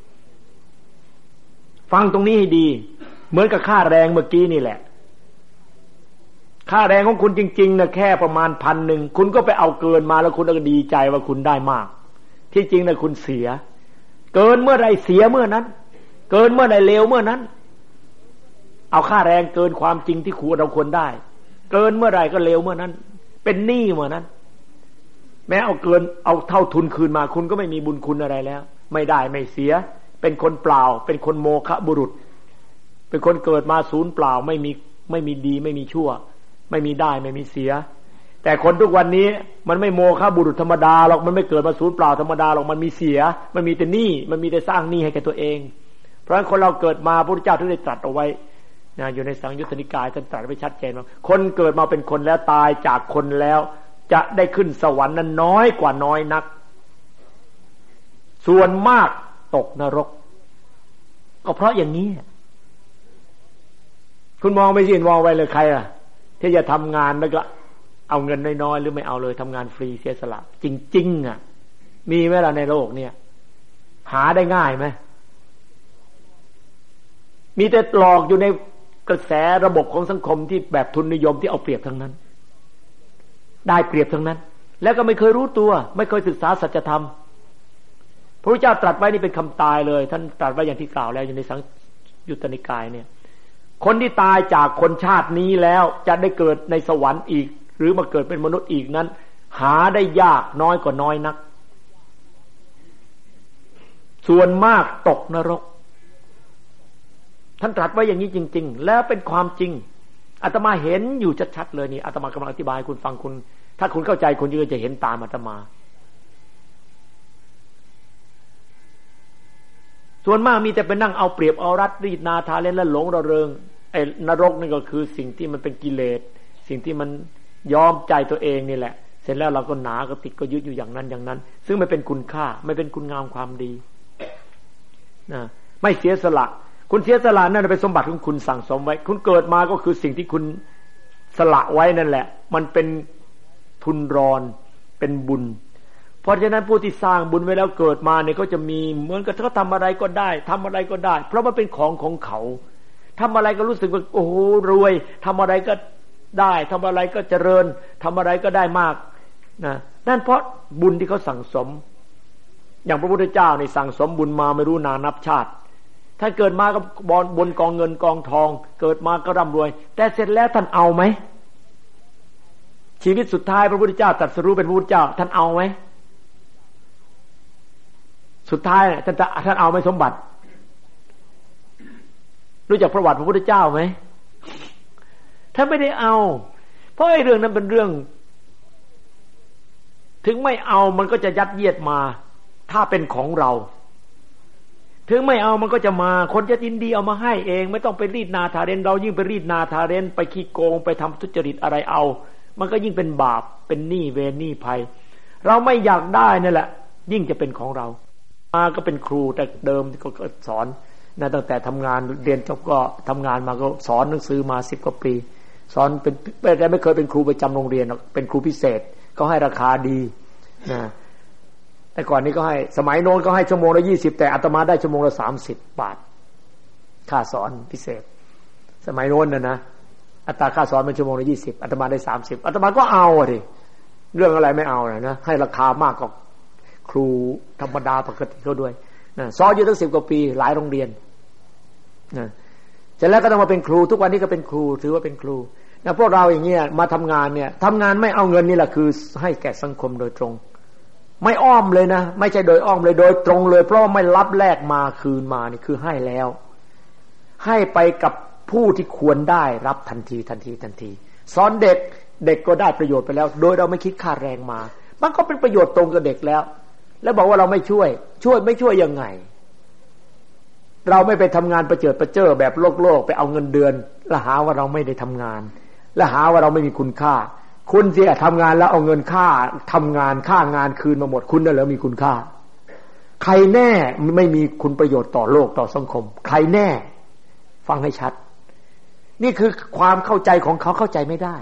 ฟังตรงนี้ให้ดีเหมือนกับค่าแรงเมื่อกี้นี่แหละค่าแรงของคุณจริงๆนะแค่ประมาณพันหนึ่งคุณก็ไปเอาเกินมาแล้วคุณก็ดีใจว่าคุณได้มากที่จริงนะคุณเสียเกินเมื่อไรเสียเมื่อนั้นเกินเมื่อไรเลวเมื่อนั้นเอาค่าแรงเกินความจริงที่คุณเราควรได้เกินเมื่อไรก็เลวเมื่อนั้นเป็นหนี้เมื่อนั้นแม้เอาเกินเอาเท่าทุนคืนมาคุณก็ไม่มีบุญคุณอะไรแล้วไม่ได้ไม่เสียเป็นคนเปล่าเป็นคนโมฆะบุรุษเป็นคนเกิดมาศูนย์เปล่าไม่มีไม่มีดีไม่มีชั่วไม่มีได้ไม่มีเสียแต่คนทุกวันนี้มันไม่โมฆะบุรุษธรรมดาหรอกมันไม่เกิดมาศูนย์เปล่าธรรมดาหรอกมันมีเสียมันมีแต่หนี้มันมีแต่สร้างหนี้ให้แก่ตัวเองเพราะฉะนั้นคนเราเกิดมาพระพุทธเจ้าถึงได้ตรัสเอาไว้นะอยู่ในสังยุตตนิกายท่านตรัสไว้ชัดเจนว่าคนเกิดมาเป็นคนแล้วตายจากคนแล้วจะได้ขึ้นสวรรค์นั้นน้อยกว่าน้อยนักส่วนมากตกนรกก็เพราะอย่างนี้คุณมองไม่สิมองไว้เลยใครอ่ะที่จะทำงานแล้วก็เอาเงินน้อยๆหรือไม่เอาเลยทำงานฟรีเสียสละจริงๆอ่ะมีไหมล่ะในโลกเนี่ยหาได้ง่ายไหมมีแต่หลอกอยู่ในกระแสระบบของสังคมที่แบบทุนนิยมที่เอาเปรียบทั้งนั้นได้เปรียบทั้งนั้นแล้วก็ไม่เคยรู้ตัวไม่เคยศึกษาสัจธรรมพระพุทธเจ้าตรัสไว้นี่เป็นคำตายเลยท่านตรัสไว้อย่างที่กล่าวแล้วอยู่ในสังยุตตนิกายเนี่ยคนที่ตายจากคนชาตินี้แล้วจะได้เกิดในสวรรค์อีกหรือมาเกิดเป็นมนุษย์อีกนั้นหาได้ยากน้อยกว่าน้อยนักส่วนมากตกนรกท่านตรัสไว้อย่างนี้จริงๆแล้วเป็นความจริงอาตมาเห็นอยู่ชัดๆเลยนี่อาตมากำลังอธิบายคุณฟังคุณถ้าคุณเข้าใจคุณจะเห็นตามอาตมาส่วนมากมีแต่ไปนั่งเอาเปรียบเอารัดรีดนาทาเล่นและหลงระเริงไอ้นรกนี่ก็คือสิ่งที่มันเป็นกิเลสสิ่งที่มันยอมใจตัวเองนี่แหละเสร็จแล้วเราก็หนาก็ติดก็ยึดอยู่อย่างนั้นอย่างนั้นซึ่งไม่เป็นคุณค่าไม่เป็นคุณงามความดีนะไม่เสียสละคุณเสียสละนั่นเป็นสมบัติของคุณสั่งสมไว้คุณเกิดมาก็คือสิ่งที่คุณสละไว้นั่นแหละมันเป็นทุนรอนเป็นบุญเพราะฉะนั้นผู้ที่สร้างบุญไว้แล้วเกิดมาเนี่ยก็จะมีเหมือนกับเขาทำอะไรก็ได้ทำอะไรก็ได้เพราะมันเป็นของของเขาทำอะไรก็รู้สึกว่าโอ้โหรวยทำอะไรก็ได้ทำอะไรก็เจริญทำอะไรก็ได้มากนะนั่นเพราะบุญที่เขาสั่งสมอย่างพระพุทธเจ้านี่สั่งสมบุญมาไม่รู้นานนับชาติท่านเกิดมาก็บนกองเงินกองทองเกิดมาก็ร่ำรวยแต่เสร็จแล้วท่านเอาไหมชีวิตสุดท้ายพระพุทธเจ้าตรัสรู้เป็นพระพุทธเจ้าท่านเอาไหมสุดท้ายเนี่ยท่านท่านเอาไหมสมบัติรู้จักประวัติพระพุทธเจ้าไหมท่านไม่ได้เอาเพราะไอ้เรื่องนั้นเป็นเรื่องถึงไม่เอามันก็จะยัดเยียดมาถ้าเป็นของเราถึงไม่เอามันก็จะมาคนจะยินดีเอามาให้เองไม่ต้องไปรีดนาทาเรนเรายิ่งไปรีดนาทาเรนไปขี้โกงไปทำทุจริตอะไรเอามันก็ยิ่งเป็นบาปเป็นหนี้เวรหนี้ภัยเราไม่อยากได้นั่นแหละยิ่งจะเป็นของเรามาก็เป็นครูแต่เดิมก็สอนนะตั้งแต่ทำงานเรียนจบก็ทำงานมาก็สอนหนังสือมาสิบกว่าปีสอนเป็นแต่ไม่เคยเป็นครูประจำโรงเรียนเป็นครูพิเศษก็ให้ราคาดีนะแต่ก่อนนี้ก็ให้สมัยโน้นก็ให้ชั่วโมงละยี่สิบแต่อาตมาได้ชั่วโมงละสามสิบบาทค่าสอนพิเศษสมัยโน้นน่ะนะอัตราค่าสอนเป็นชั่วโมงละยี่สิบอาตมาได้สามสิบอาตมาก็เอาอ่ะดิเรื่องอะไรไม่เอานะนะให้ราคามากกว่าครูธรรมดาปกติเขาด้วยนะสอนอยู่ตั้งสิบกว่าปีหลายโรงเรียนนะเสร็จแล้วก็ต้องมาเป็นครูทุกวันนี้ก็เป็นครูถือว่าเป็นครูนะพวกเราอย่างเงี้ยมาทำงานเนี่ยทำงานไม่เอาเงินนี่แหละคือให้แก่สังคมโดยตรงไม่อ้อมเลยนะไม่ใช่โดยอ้อมเลยโดยตรงเลยเพราะไม่รับแลกมาคืนมานี่คือให้แล้วให้ไปกับผู้ที่ควรได้รับทันทีทันทีทันทีสอนเด็กเด็กก็ได้ประโยชน์ไปแล้วโดยเราไม่คิดค่าแรงมามันก็เป็นประโยชน์ตรงกับเด็กแล้วแล้วบอกว่าเราไม่ช่วยช่วยไม่ช่วยยังไงเราไม่ไปทำงานประเจิดประเจ้อแบบโลกโลกไปเอาเงินเดือนแล้วหาว่าเราไม่ได้ทำงานแล้วหาว่าเราไม่มีคุณค่าคุณเสียทำงานแล้วเอาเงินค่าทำงานค่างานคืนมาหมดคุณนั่นเหรอมีคุณค่าใครแน่ไม่มีคุณประโยชน์ต่อโลกต่อสังคมใครแน่ฟังให้ชัดนี่คือความเข้าใจของเขาเข้าใจไม่ได้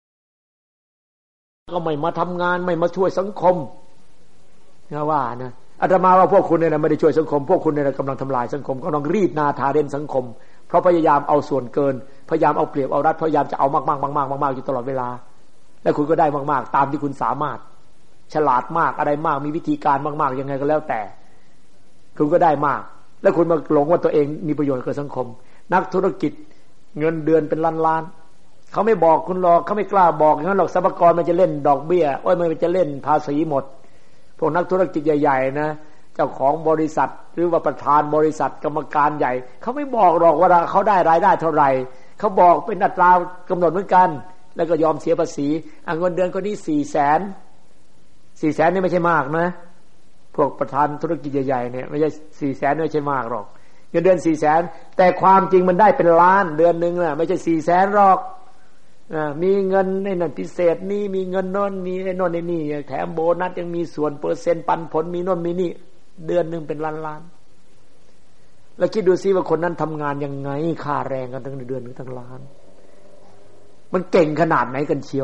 ก็ไม่มาทำงานไม่มาช่วยสังคมนะว่านะอาตมาว่าพวกคุณเนี่ยไม่ได้ช่วยสังคมพวกคุณเนี่ยกำลังทำลายสังคมกำลังรีดนาทาเด่นสังคมเพราะพยายามเอาส่วนเกินพยายามเอาเปรียบเอารัดพยายามจะเอามากๆมากๆมากๆอยู่ตลอดเวลาและคุณก็ได้มากๆตามที่คุณสามารถฉลาดมากอะไรมากมีวิธีการมากๆยังไงก็แล้วแต่คุณก็ได้มากแล้วคุณมาหลงว่าตัวเองมีประโยชน์กับสังคมนักธุรกิจเงินเดือนเป็นล้านๆเขาไม่บอกคุณหรอกเขาไม่กล้าบอกงั้นหรอกสรรพากรมันจะเล่นดอกเบี้ยโอ้ยมันจะเล่นภาษีหมดพวกนักธุรกิจใหญ่ๆนะเจ้าของบริษัทหรือว่าประธานบริษัทกรรมการใหญ่เขาไม่บอกหรอกว่าเขาได้รายได้เท่าไหร่เขาบอกเป็นอัตรากำหนดเหมือนกันแล้วก็ยอมเสียภาษีเงินเดือนคนนี้สี่แสนสี่แสนนี่ไม่ใช่มากนะพวกประธานธุรกิจใหญ่ๆเนี่ยไม่ใช่สี่แสนไม่ใช่มากหรอกเงินเดือนสี่แสนแต่ความจริงมันได้เป็นล้านเดือนหนึ่งน่ะไม่ใช่สี่แสนหรอกมีเงินในนั่นพิเศษนี่มีเงินโน่นมีไอ้โน่นไอ้นี่แถมโบนัสยังมีส่วนเปอร์เซ็นต์ปันผลมีโน่นมีนี่เดือนหนึ่งเป็นล้านล้านแล้วคิดดูซิว่าคนนั้นทำงานยังไงค่าแรงกันทั้งเดือนนึงทั้งล้านมันเก่งขนาดไหนกันเชียว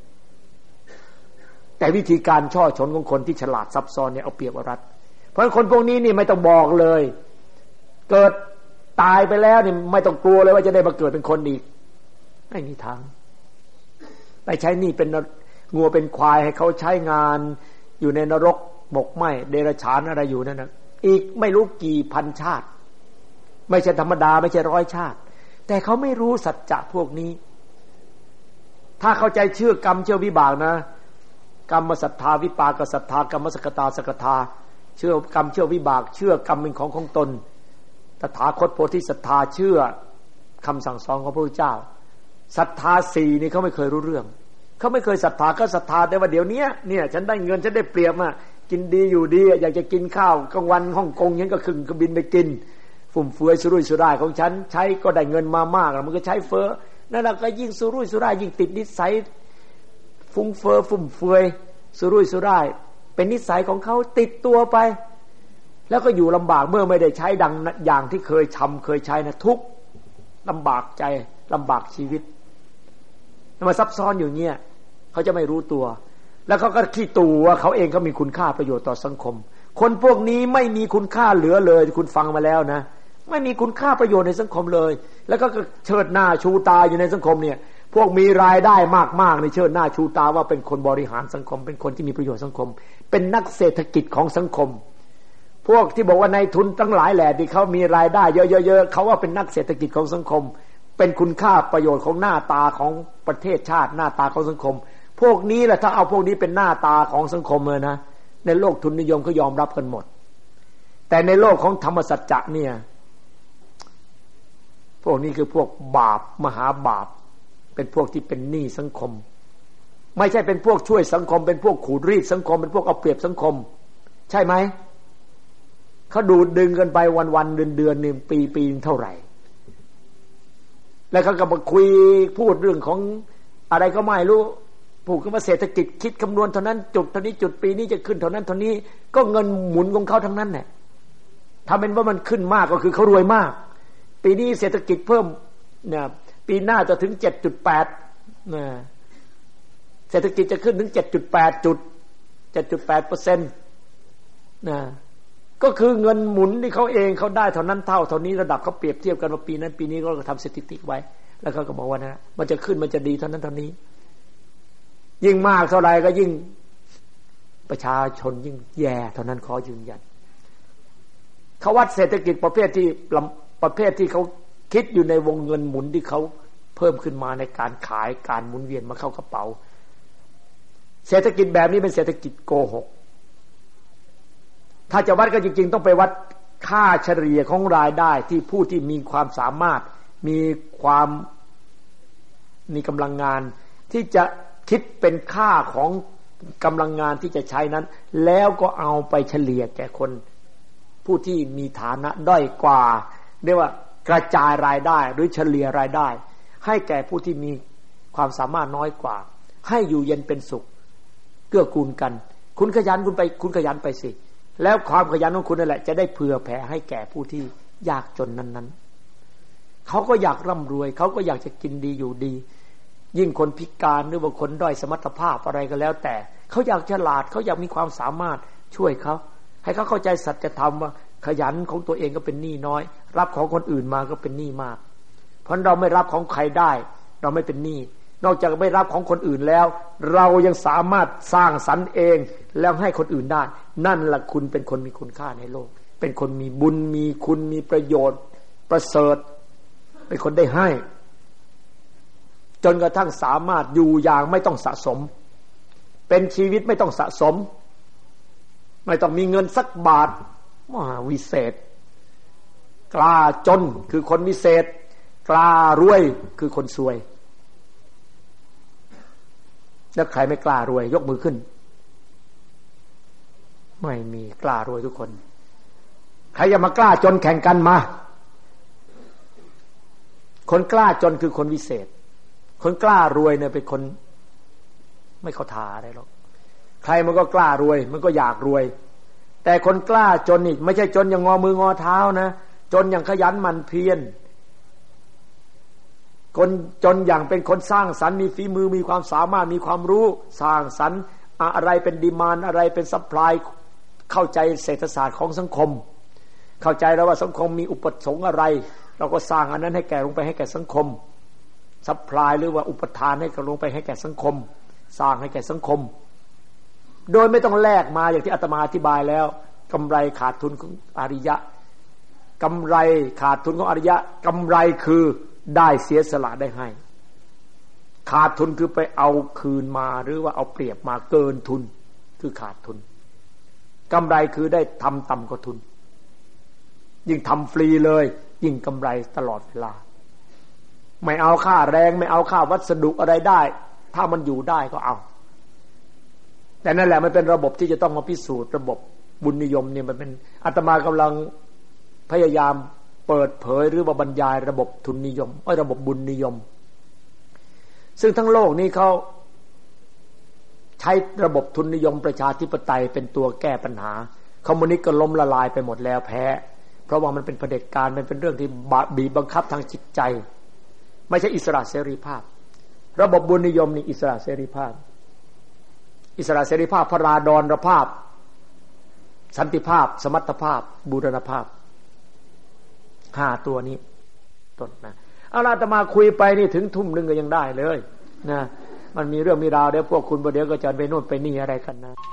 แต่วิธีการช่อฉนของคนที่ฉลาดซับซ้อนเนี่ยเอาเปรียบเอารัดเพราะคนพวกนี้นี่ไม่ต้องบอกเลยเกิดตายไปแล้วนี่ไม่ต้องกลัวเลยว่าจะได้มาเกิดเป็นคนอีกไม่มีทางไปใช้นี่เป็นงัวเป็นควายให้เขาใช้งานอยู่ในนรกบกไหม้เดรัจฉานอะไรอยู่นั่นนะอีกไม่รู้กี่พันชาติไม่ใช่ธรรมดาไม่ใช่ร้อยชาติแต่เขาไม่รู้สัจจะพวกนี้ถ้าเข้าใจเชื่อกรรมเชื่อวิบากนะกรรมศรัทธาวิปากศรัทธากรรมสกตาสกทาเชื่อกรรมเชื่อวิบากเชื่อกรรมเป็นของของตนตถาคตโพธิศรัทธาเชื่อคำสั่งสอนของพระพุทธเจ้าศรัทธาสี่นี่เขาไม่เคยรู้เรื่องเขาไม่เคยศรัทธาก็ศรัทธาแต่ว่าเดี๋ยวนี้เนี่ยฉันได้เงินฉันได้เปรียบมากินดีอยู่ดีอยากจะกินข้าวกลางวันฮ่องกงฉันก็ขึ้นเครื่องบินไปกินฟุ่มเฟือยสุรุ่ยสุร่ายของฉันใช้ก็ได้เงินมามากแล้วมันก็ใช้เฟ้อนั่นแหละก็ยิ่งสุรุ่ยสุร่ายยิ่งติดนิสัยฟุ้งเฟ้อฟุ่มเฟือยสุรุ่ยสุร่ายเป็นนิสัยของเขาติดตัวไปแล้วก็อยู่ลำบากเมื่อไม่ได้ใช้ดังอย่างที่เคยทำเคยใช้นะทุกลำบากใจลำบากชีวิตมาซับซ้อนอยู่เงี้ยเขาจะไม่รู้ตัวแล้วเขาก็ขี้ตู่ว่าเขาเองเขามีคุณค่าประโยชน์ต่อสังคมคนพวกนี้ไม่มีคุณค่าเหลือเลยคุณฟังมาแล้วนะไม่มีคุณค่าประโยชน์ในสังคมเลยแล้วก็เชิดหน้าชูตาอยู่ในสังคมเนี่ยพวกมีรายได้มากๆในเชิดหน้าชูตาว่าเป็นคนบริหารสังคมเป็นคนที่มีประโยชน์สังคมเป็นนักเศรษฐกิจของสังคมพวกที่บอกว่านายทุนทั้งหลายแหล่ที่เขามีรายได้เยอะๆๆเขาว่าเป็นนักเศรษฐกิจของสังคมเป็นคุณค่าประโยชน์ของหน้าตาของประเทศชาติหน้าตาของสังคมพวกนี้แหละถ้าเอาพวกนี้เป็นหน้าตาของสังคมเลยนะในโลกทุนนิยมเขายอมรับกันหมดแต่ในโลกของธรรมสัจจะเนี่ยพวกนี้คือพวกบาปมหาบาปเป็นพวกที่เป็นหนี้สังคมไม่ใช่เป็นพวกช่วยสังคมเป็นพวกขูดรีดสังคมเป็นพวกเอาเปรียบสังคมใช่ไหมเขาดูดดึงกันไปวันๆเดือนๆนึงปีๆเท่าไหร่แล้วเขาก็มาคุยพูดเรื่องของอะไรก็ไม่รู้ผูกขึ้นมาเศรษฐกิจคิดคำนวณเท่านั้นจุดเท่านี้จุดปีนี้จะขึ้นเท่านั้นเท่านี้ก็เงินหมุนของเขาทั้งนั้นแหละถ้าเป็นว่ามันขึ้นมากก็คือเขารวยมากปีนี้เศรษฐกิจเพิ่มเนี่ยปีหน้าจะถึง เจ็ดจุดแปด นะเศรษฐกิจจะขึ้นถึง เจ็ดจุดแปด จุด เจ็ดจุดแปดเปอร์เซ็นต์ นะก็คือเงินหมุนที่เขาเองเขาได้เท่านั้นเท่าเท่านี้ระดับเขาเปรียบเทียบกันว่าปีนั้นปีนี้ก็ทำสถิติไว้แล้วเขาก็บอกว่านะมันจะขึ้นมันจะดีเท่านั้นเท่านี้ยิ่งมากเท่าไรก็ยิ่งประชาชนยิ่งแย่เท่านั้นขอยืนยันเขาวัดเศรษฐกิจประเภทที่ประเภทที่เขาคิดอยู่ในวงเงินหมุนที่เขาเพิ่มขึ้นมาในการขายการหมุนเวียนมาเข้ากระเป๋าเศรษฐกิจแบบนี้เป็นเศรษฐกิจโกหกถ้าจะวัดกันจริงๆต้องไปวัดค่าเฉลี่ยของรายได้ที่ผู้ที่มีความสามารถมีความมีกำลังงานที่จะคิดเป็นค่าของกำลังงานที่จะใช้นั้นแล้วก็เอาไปเฉลี่ยแก่คนผู้ที่มีฐานะด้อยกว่าเรียกว่ากระจายรายได้หรือเฉลี่ยรายได้ให้แก่ผู้ที่มีความสามารถน้อยกว่าให้อยู่เย็นเป็นสุขเกื้อกูลกันคุณขยันคุณไปคุณขยันไปสิแล้วความขยันของคุณนั่นแหละจะได้เผื่อแผ่ให้แก่ผู้ที่ยากจนนั้นๆเขาก็อยากร่ำรวยเขาก็อยากจะกินดีอยู่ดียิ่งคนพิการหรือว่าคนด้อยสมรรถภาพอะไรก็แล้วแต่เขาอยากฉลาดเขาอยากมีความสามารถช่วยเขาให้เขาเข้าใจสัจธรรมว่าขยันของตัวเองก็เป็นหนี้น้อยรับของคนอื่นมาก็เป็นหนี้มากเพราะเราไม่รับของใครได้เราไม่เป็นหนี้นอกจากไม่รับของคนอื่นแล้วเรายังสามารถสร้างสรรค์เองแล้วให้คนอื่นได้นั่นแหละคุณเป็นคนมีคุณค่าในโลกเป็นคนมีบุญมีคุณมีประโยชน์ประเสริฐเป็นคนได้ให้จนกระทั่งสามารถอยู่อย่างไม่ต้องสะสมเป็นชีวิตไม่ต้องสะสมไม่ต้องมีเงินสักบาทมหาวิเศษกล้าจนคือคนวิเศษกล้ารวยคือคนซวยแล้วใครไม่กล้ารวยยกมือขึ้นไม่มีกล้ารวยทุกคนใครจะมากล้าจนแข่งกันมาคนกล้าจนคือคนวิเศษคนกล้ารวยเนี่ยเป็นคนไม่เข้าท่าอะไรหรอกใครมันก็กล้ารวยมันก็อยากรวยแต่คนกล้าจนนี่ไม่ใช่จนอย่างงอมืองอเท้านะจนอย่างขยันหมั่นเพียรคนจนอย่างเป็นคนสร้างสรรค์มีฝีมือมีความสามารถมีความรู้สร้างสรรค์อะไรเป็นดีมานด์อะไรเป็นซัพพลายเข้าใจเศรษฐศาสตร์ของสังคมเข้าใจแล้วว่าสังคมมีอุปสงค์อะไรเราก็สร้างอันนั้นให้แก่ลงไปให้แก่สังคมซัพพลายหรือว่าอุปทานให้กับลงไปให้แก่สังคมสร้างให้แก่สังคมโดยไม่ต้องแลกมาอย่างที่อาตมาอธิบายแล้วกำไรขาดทุนของอริยะกำไรขาดทุนของอริยะกำไรคือได้เสียสละได้ให้ขาดทุนคือไปเอาคืนมาหรือว่าเอาเปรียบมาเกินทุนคือขาดทุนกำไรคือได้ทำต่ำกว่าทุนยิ่งทำฟรีเลยยิ่งกำไรตลอดเวลาไม่เอาค่าแรงไม่เอาค่าวัสดุอะไรได้ถ้ามันอยู่ได้ก็เอาแต่นั่นแหละมันเป็นระบบที่จะต้องมาพิสูจน์ระบบบุญนิยมเนี่ยมันเป็นอาตมากำลังพยายามเปิดเผยหรือว่าบรรยายระบบทุนนิยมไอ้ระบบบุญนิยมซึ่งทั้งโลกนี้เขาใช้ระบบทุนนิยมประชาธิปไตยเป็นตัวแก้ปัญหาคอมมิวนิสต์ก็ล้มละลายไปหมดแล้วแพ้เพราะว่ามันเป็นเผด็จการมันเป็นเรื่องที่บีบบังคับทางจิตใจไม่ใช่อิสระเสรีภาพระบบบุญนิยมนี่อิสระเสรีภาพอิสระเสรีภาพพระราดรภาพสันติภาพสมรรถภาพบูรณภาพห้าตัวนี้ต้นนะเอาล่ะอาตมาคุยไปนี่ถึงทุ่มนึงก็ยังได้เลยนะมันมีเรื่องมีราวเดี๋ยวพวกคุณประเดี๋ยวก็จะไปโน่นไปนี่อะไรกันนะ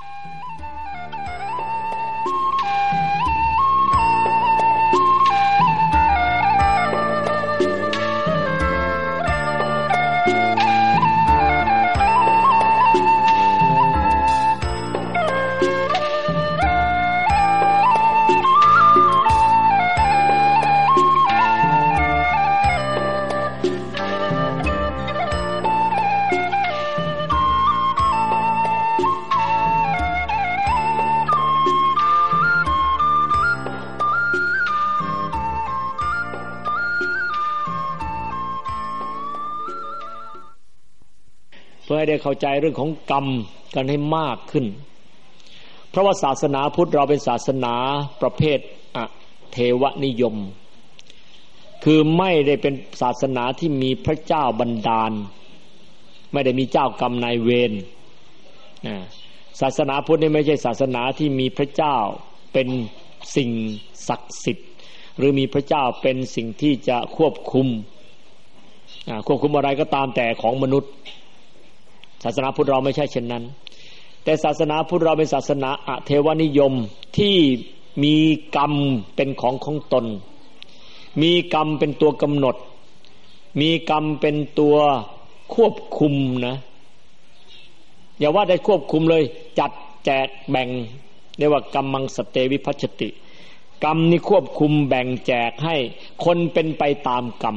เพื่อให้ได้เข้าใจเรื่องของกรรมกันให้มากขึ้นเพราะว่าศาสนาพุทธเราเป็นศาสนาประเภทอเทวนิยมคือไม่ได้เป็นศาสนาที่มีพระเจ้าบันดาลไม่ได้มีเจ้ากรรมนายเวรศาสนาพุทธนี่ไม่ใช่ศาสนาที่มีพระเจ้าเป็นสิ่งศักดิ์สิทธิ์หรือมีพระเจ้าเป็นสิ่งที่จะควบคุมควบคุมอะไรก็ตามแต่ของมนุษย์ศาสนาพุทธเราไม่ใช่เช่นนั้นแต่ศาสนาพุทธเราเป็นศาสนาอเทวนิยมที่มีกรรมเป็นของของตนมีกรรมเป็นตัวกำหนดมีกรรมเป็นตัวควบคุมนะอย่าว่าได้ควบคุมเลยจัดแจกแบ่งเรียกว่ากรรมังสเตวิภัชชติกรรมนี่ควบคุมแบ่งแจกให้คนเป็นไปตามกรรม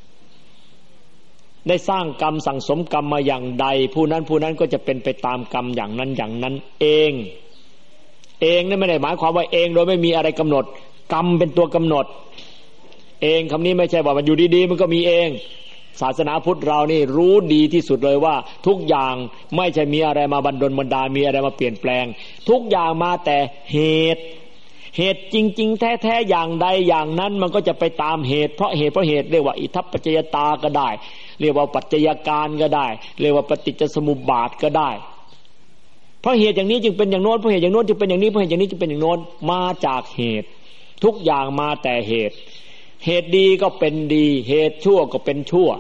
ได้สร้างกรรมสั่งสมกรรมมาอย่างใดผู้นั้นผู้นั้นก็จะเป็นไปตามกรรมอย่างนั้นอย่างนั้นเองเองนี่ไม่ได้หมายความว่าเองโดยไม่มีอะไรกำหนดกรรมเป็นตัวกำหนดเองคำนี้ไม่ใช่ว่ามันอยู่ดีๆมันก็มีเองศาสนาพุทธเรานี่รู้ดีที่สุดเลยว่าทุกอย่างไม่ใช่มีอะไรมาบันดลบันดาลมีอะไรมาเปลี่ยนแปลงทุกอย่างมาแต่เหตุเหตุจริงๆแท้ๆอย่างใดอย่างนั้นมันก็จะไปตามเหตุเพราะเหตุเพราะเหตุเรียกว่าอิทัปปัจจยตาก็ได้เรียกว่าปัจจัยการก็ได้เรียกว่าปฏิจจสมุปบาทก็ได้เพราะเหตุอย่างนี้จึงเป็นอย่างโน้นเพราะเหตุอย่างโน้นจึงเป็นอย่างนี้เพราะเหตุอย่างนี้จึงเป็นอย่างโน้นมาจากเหตุทุกอย่างมาแต่เหตุเหตุดีก็เป็นดีเหตุชั่วก็เป็นชั่ว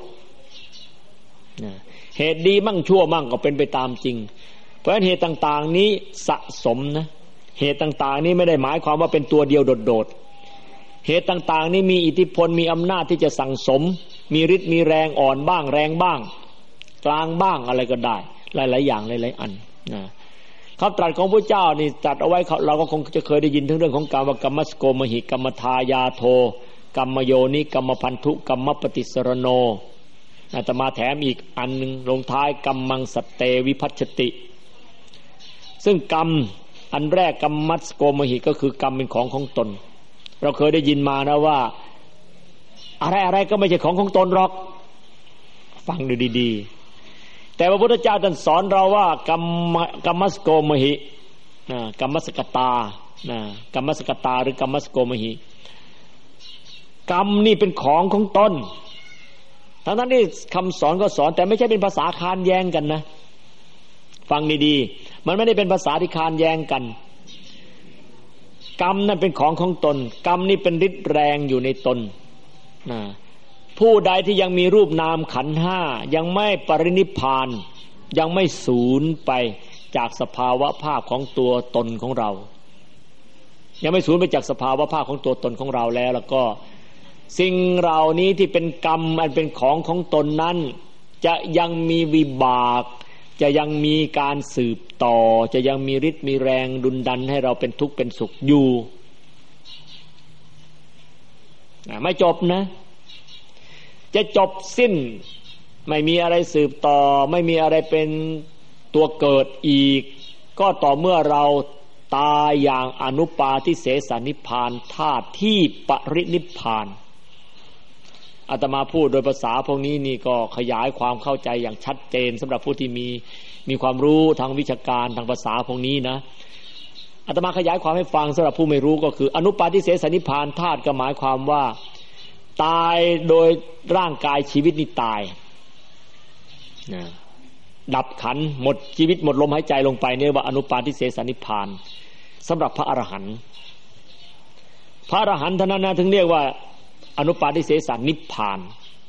เหตุดีมั่งชั่วมั่งก็เป็นไปตามจริงเพราะฉะนั้นเหตุต่างๆนี้สะสมนะเหตุต่างๆนี้ไม่ได้หมายความว่าเป็นตัวเดียวโดดๆเหตุต่างๆนี้มีอิทธิพลมีอำนาจที่จะสั่งสมมีฤทธิ์มีแรงอ่อนบ้างแรงบ้างกลางบ้างอะไรก็ได้หลายๆอย่างหลายๆอันนะคำตรัสของพระเจ้านี่ตรัสเอาไว้เราก็คงจะเคยได้ยินถึงเรื่องของกรรมกรรมสโกมหิกรรมทายาโทกรรมโยนิกรรมพันธุกรรมปฏิสรโนอาตมาแถมอีกอันนึงลงท้ายกรรมังสเตวิภัชชติซึ่งกรรมอันแรกกรรมัสโกมหิก็คือกรรมเป็นของของตนเราเคยได้ยินมานะว่าอะไรอะไรก็ไม่ใช่ของของตนหรอกฟังดูดีๆแต่พระพุทธเจ้าท่านสอนเราว่ากรรมกรรมัสโกมหินะกรรมสกตานะกรรมสกตาหรือกรรมสโกมหิกรรมนี่เป็นของของตนทั้งนั้นนี่คำสอนก็สอนแต่ไม่ใช่เป็นภาษาคานแย้งกันนะฟังดีๆมันไม่ได้เป็นภาษาที่คานแย้งกันกรรมนั่นเป็นของของตนกรรมนี่เป็นฤทธิ์แรงอยู่ในตนนะผู้ใดที่ยังมีรูปนามขันธ์ห้ายังไม่ปรินิพพานยังไม่สูญไปจากสภาวะภาพของตัวตนของเรายังไม่สูญไปจากสภาวะภาพของตัวตนของเราแล้วแล้วก็สิ่งเหล่านี้ที่เป็นกรรมอันเป็นของของตนนั้นจะยังมีวิบากจะยังมีการสืบต่อจะยังมีฤทธิ์มีแรงดุลดันให้เราเป็นทุกข์เป็นสุขอยู่ไม่จบนะจะจบสิ้นไม่มีอะไรสืบต่อไม่มีอะไรเป็นตัวเกิดอีกก็ต่อเมื่อเราตายอย่างอนุปาทิเสสนิพพานธาตุที่ปรินิพพานอาตมาพูดโดยภาษาพวกนี้นี่ก็ขยายความเข้าใจอย่างชัดเจนสำหรับผู้ที่มีมีความรู้ทางวิชาการทางภาษาพวกนี้นะอาตมาขยายความให้ฟังสำหรับผู้ไม่รู้ก็คืออนุปาทิเสสนิพพานธาตุก็หมายความว่าตายโดยร่างกายชีวิตนี่ตายนะดับขันธ์หมดชีวิตหมดลมหายใจลงไปเนี่ยว่าอนุปาทิเสสนิพพานสำหรับพระอรหันต์พระอรหันต์เท่านั้นนะถึงเรียกว่าอนุปาทิเสสนิพพาน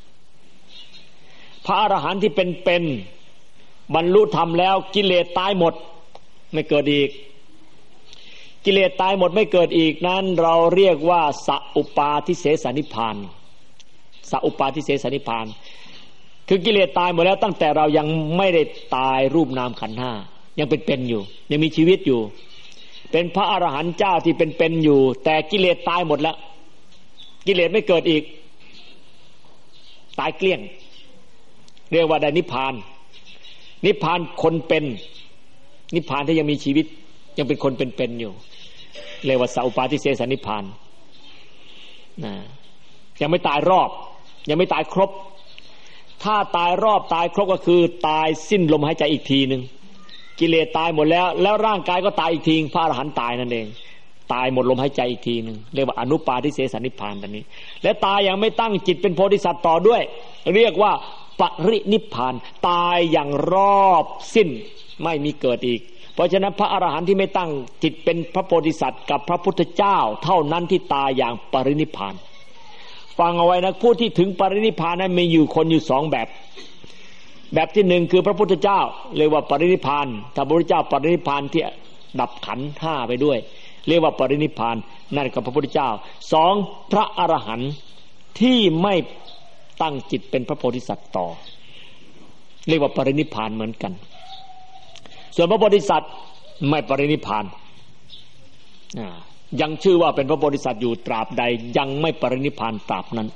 พระอรหันต์ที่เป็นๆบรรลุธรรมแล้วกิเลสตายหมดไม่เกิดอีกกิเลสตายหมดไม่เกิดอีกนั้นเราเรียกว่าสัอุปาทิเสสนิพพานสัอุปาทิเสสนิพพานคือกิเลสตายหมดแล้วตั้งแต่เรายังไม่ได้ตายรูปนามขันธ์ห้ายังเป็นๆอยู่ยังมีชีวิตอยู่เป็นพระอรหันต์เจ้าที่เป็นๆอยู่แต่กิเลสตายหมดแล้วกิเลสไม่เกิดอีกตายเกลี้ยงเรียกว่าได้นิพพานนิพพานคนเป็นนิพพานที่ยังมีชีวิตยังเป็นคนเป็นๆอยู่เรียกว่าสัอุปาทิเสสนิพพานนะยังไม่ตายรอบยังไม่ตายครบถ้าตายรอบตายครบก็คือตายสิ้นลมหายใจอีกทีนึงกิเลสตายหมดแล้วแล้วร่างกายก็ตายอีกทีพระอรหันต์ตายนั่นเองตายหมดลมหายใจอีกทีนึงเรียกว่าอนุปาทิเสสนิพพานตอนนี้และตายยังไม่ตั้งจิตเป็นโพธิสัตว์ต่อด้วยเรียกว่าปรินิพพานตายอย่างรอบสิ้นไม่มีเกิดอีกเพราะฉะนั้นพระอรหันต์ที่ไม่ตั้งจิตเป็นพระโพธิสัตว์กับพระพุทธเจ้าเท่านั้นที่ตายอย่างปรินิพพานฟังเอาไว้นะผู้ที่ถึงปรินิพพานนั้นมีอยู่คนอยู่สองแบบแบบที่หนึ่งคือพระพุทธเจ้าเรียกว่าปรินิพพานถ้าพระพุทธเจ้าปรินิพพานที่ดับขันธ์ห้าไปด้วยเรียกว่าปรินิพพานนั่นกับพระพุทธเจ้าสองพระอรหันต์ที่ไม่ตั้งจิตเป็นพระโพธิสัตว์ต่อเรียกว่าปรินิพพานเหมือนกันส่วนพระโพธิสัตว์ไม่ปรินิพพานยังชื่อว่าเป็นพระโพธิสัตว์อยู่ตราบใดยังไม่ปรินิพพานตราบนั้น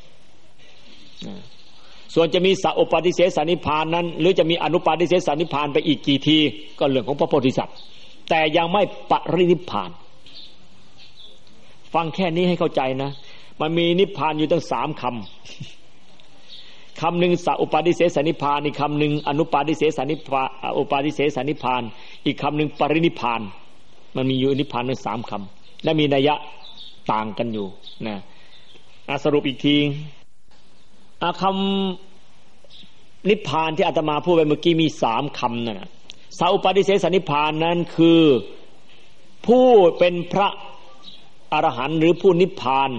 ส่วนจะมีสัพปฏิเสสนิพพานนั้นหรือจะมีอนุปาทิเสสนิพพานไปอีกกี่ทีก็เรื่องของพระโพธิสัตว์แต่ยังไม่ปรินิพพานฟังแค่นี้ให้เข้าใจนะมันมีนิพพานอยู่ตั้งสามคำคำหนึ่งสัพปฏิเสสนิพพานอีกคำหนึ่งอนุปาทิเสสนิพพานอุปาทิเสสนิพพานอีกคำหนึ่งปรินิพพานมันมีอยู่นิพพานทั้งสามคำและมีนัยยะต่างกันอยู่นะสรุปอีกทีคำนิพพานที่อาตมาพูดไปเมื่อกี้มีสามคำนั่นสัพปฏิเสสนิพพานนั้นคือผู้เป็นพระอรหันต์หรือผู้นิพพาน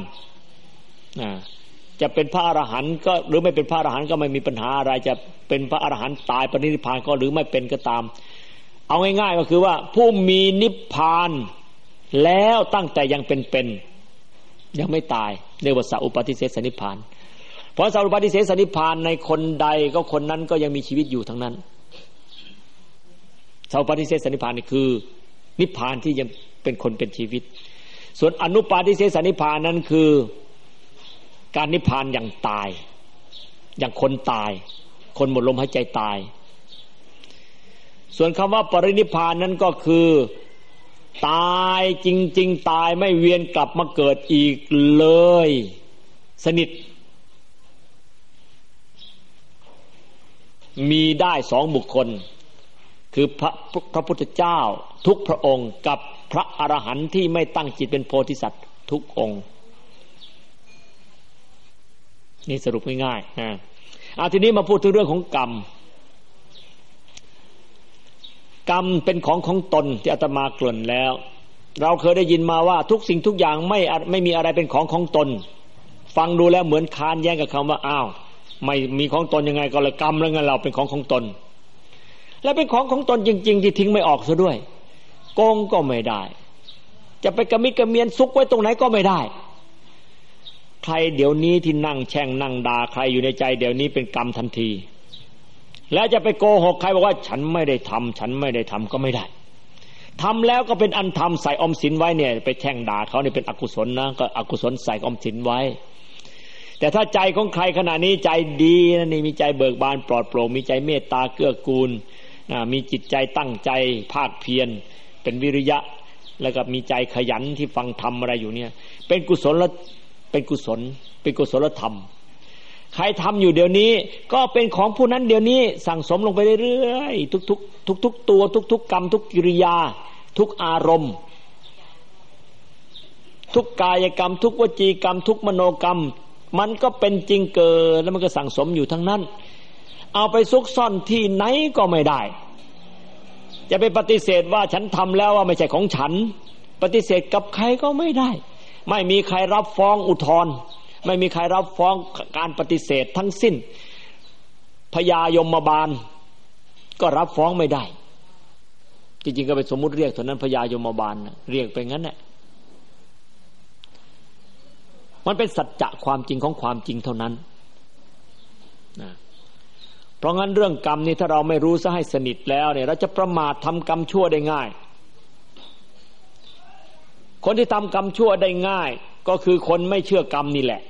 จะเป็นพระอรหันต์ก็หรือไม่เป็นพระอรหันต์ก็ไม่มีปัญหาอะไรจะเป็นพระอรหันต์ตายปรินิพพานก็หรือไม่เป็นก็ตามเอาง่ายๆก็คือว่าผู้มีนิพพานแล้วตั้งแต่ยังเป็นๆยังไม่ตายเรียกว่าสัพปฏิเสสนิพพานเพราะสัพปฏิเสสนิพพานในคนใดก็คนนั้นก็ยังมีชีวิตอยู่ทั้งนั้นสัพปฏิเสสนิพพานนี่คือนิพพานที่ยังเป็นคนเป็นชีวิตส่วนอนุปาทิเสสนิพพานนั้นคือการนิพพานอย่างตายอย่างคนตายคนหมดลมหายใจตายส่วนคำว่าปรินิพพานนั้นก็คือตายจริงๆตายไม่เวียนกลับมาเกิดอีกเลยสนิทมีได้สองบุคคลคือพระพระพุทธเจ้าทุกพระองค์กับพระอรหันต์ที่ไม่ตั้งจิตเป็นโพธิสัตว์ทุกองค์นี่สรุปง่ายๆนะเอาทีนี้มาพูดถึงเรื่องของกรรมกรรมเป็นของของตนที่อาตมาเกริ่นแล้วเราเคยได้ยินมาว่าทุกสิ่งทุกอย่างไม่ไม่มีอะไรเป็นของของตนฟังดูแล้วเหมือนค้านแย้งกับคำว่าอ้าวไม่มีของตนยังไงก็เลยกรรมแล้วไงเราเป็นของของตนและเป็นของของตนจริงๆที่ทิ้งไม่ออกซะด้วยโกงก็ไม่ได้จะไปกระมิดกระเมียนซุกไว้ตรงไหนก็ไม่ได้ใครเดี๋ยวนี้ที่นั่งแช่งนั่งด่าใครอยู่ในใจเดี๋ยวนี้เป็นกรรมทันทีแล้วจะไปโกหกใครบอกว่าฉันไม่ได้ทำฉันไม่ได้ทำก็ไม่ได้ทำแล้วก็เป็นอันทำใส่ออมสินไว้เนี่ยไปแช่งด่าเขาเนี่ยเป็นอกุศลนะก็อกุศลใส่ออมสินไว้แต่ถ้าใจของใครขณะนี้ใจดีนะนี่มีใจเบิกบานปลอดโปร่งมีใจเมตตาเกื้อกูลมีจิตใจตั้งใจภาคเพียรเป็นวิริยะแล้วก็มีใจขยันที่ฟังธรรมอะไรอยู่เนี่ยเป็นกุศลและเป็นกุศลเป็นกุศลธรรมใครทำอยู่เดี๋ยวนี้ก็เป็นของผู้นั้นเดี๋ยวนี้สั่งสมลงไปเรื่อยๆทุกๆทุกๆตัวทุกๆกรรมทุกกิริยาทุกอารมณ์ทุกกายกรรมทุกวจีกรรมทุกมโนกรรมมันก็เป็นจริงเกิดแล้วมันก็สั่งสมอยู่ทั้งนั้นเอาไปซุกซ่อนที่ไหนก็ไม่ได้จะไปปฏิเสธว่าฉันทำแล้วว่าไม่ใช่ของฉันปฏิเสธกับใครก็ไม่ได้ไม่มีใครรับฟ้องอุทธรณ์ไม่มีใครรับฟ้องการปฏิเสธทั้งสิ้นพญายมบาลก็รับฟ้องไม่ได้จริงๆก็ไปสมมุติเรียกเท่านั้นพญายมบาลเรียกไปงั้นแหละมันเป็นสัจจะความจริงของความจริงเท่านั้นนะเพราะงั้นเรื่องกรรมนี่ถ้าเราไม่รู้ซะให้สนิทแล้วเนี่ยเราจะประมาททำกรรมชั่วได้ง่ายคนที่ทำกรรมชั่วได้ง่ายก็คือคนไม่เชื่อกรรมนี่แหละ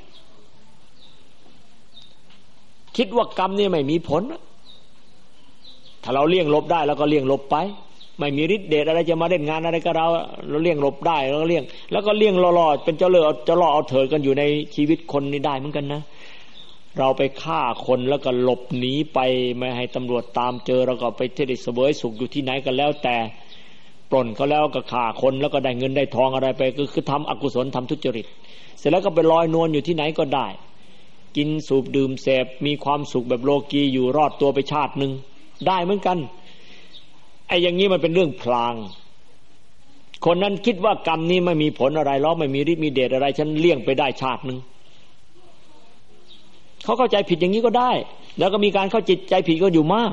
คิดว่ากรรมนี่ไม่มีผลถ้าเราเลี่ยงลบได้แล้วก็เลี่ยงลบไปไม่มีฤทธิ์เดชอะไรจะมาเล่นงานอะไรกับเราเราเลี่ยงลบได้เราเลี่ยงแล้วก็เลี่ยงล่อๆเป็นเจ้าเล่ห์เอาเจ้าล่อเอาเถิดกันอยู่ในชีวิตคนนี่ได้เหมือนกันนะเราไปฆ่าคนแล้วก็หลบหนีไปไม่ให้ตำรวจตามเจอเราก็ไปเทศเสวยสุขอยู่ที่ไหนกันแล้วแต่ปล้นเขาแล้วก็ฆ่าคนแล้วก็ได้เงินได้ทองอะไรไปก็คือทำอกุศลทำทุจริตเสร็จแล้วก็ไปลอยนวลอยู่ที่ไหนก็ได้กินสูบดื่มเสพมีความสุขแบบโลกีอยู่รอดตัวไปชาตินึงได้เหมือนกันไอ้อย่างนี้มันเป็นเรื่องพลางคนนั้นคิดว่ากรรมนี้ไม่มีผลอะไรหรอกไม่มีฤทธิ์มีเดชอะไรฉันเลี่ยงไปได้ชาตินึงเขาเข้าใจผิดอย่างนี้ก็ได้แล้วก็มีการเข้าจิตใจผิดก็อยู่มาก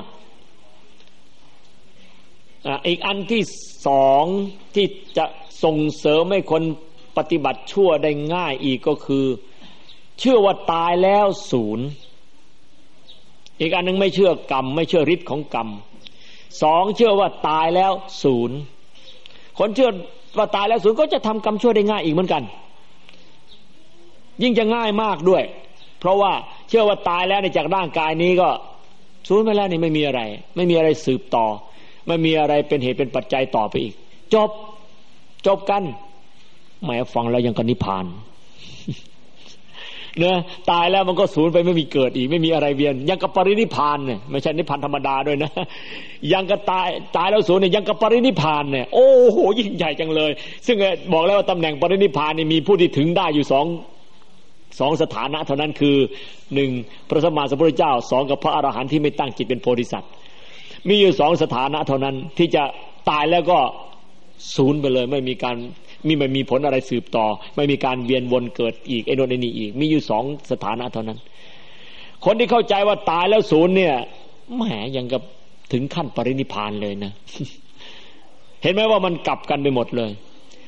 อีกอันที่สองที่จะส่งเสริมให้คนปฏิบัติชั่วได้ง่ายอีกก็คือเชื่อว่าตายแล้วศูนย์อีกอันนึงไม่เชื่อกรรมไม่เชื่อฤทธิ์ของกรรมสองเชื่อว่าตายแล้วศูนย์คนเชื่อว่าตายแล้วศูนย์ก็จะทำกรรมชั่วได้ง่ายอีกเหมือนกันยิ่งจะง่ายมากด้วยเพราะว่าเชื่อว่าตายแล้วในจากร่างกายนี้ก็ศูนย์ไปแล้วนี่ไม่มีอะไรไม่มีอะไรสืบต่อไม่มีอะไรเป็นเหตุเป็นปัจจัยต่อไปอีกจบจบกันแหมฟังแล้วยังกับนิพพานเนอะตายแล้วมันก็สูญไปไม่มีเกิดอีกไม่มีอะไรเวียนยังกับปรินิพพานเนี่ยไม่ใช่นิพพานธรรมดาด้วยนะยังกับตายตายแล้วสูญเนี่ยยังกับปรินิพพานเนี่ยโอ้โหยิ่งใหญ่จังเลยซึ่งบอกแล้วว่าตำแหน่งปรินิพพานนี่มีผู้ที่ถึงได้อยู่สองสองสถานะเท่านั้นคือหนึ่งพระสัมมาสัมพุทธเจ้าสองกับพระอรหันต์ที่ไม่ตั้งจิตเป็นโพธิสัตว์มีอยู่สองสถานะเท่านั้นที่จะตายแล้วก็สูญไปเลยไม่มีการมีไม่มีผลอะไรสืบต่อไม่มีการเวียนวนเกิดอีกไอ้โน่นไอ้นี่อีกมีอยู่สองสถานะเท่านั้นคนที่เข้าใจว่าตายแล้วศูนย์เนี่ยแหมยังกับถึงขั้นปรินิพพานเลยนะ เห็นไหมว่ามันกลับกันไปหมดเลย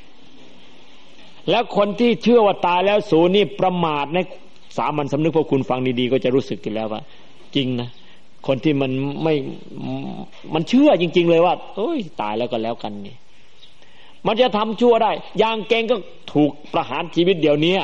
แล้วคนที่เชื่อว่าตายแล้วศูนย์นี่ประมาทในสามัญสำนึกพวกคุณฟังดีๆก็จะรู้สึกกันแล้วว่าจริงนะคนที่มันไม่มันเชื่อจริงๆเลยว่าเอ้ยตายแล้วก็แล้วกันนี่มันจะทำชั่วได้อย่างเก่งก็ถูกประหารชีวิตเดี๋ยวนี้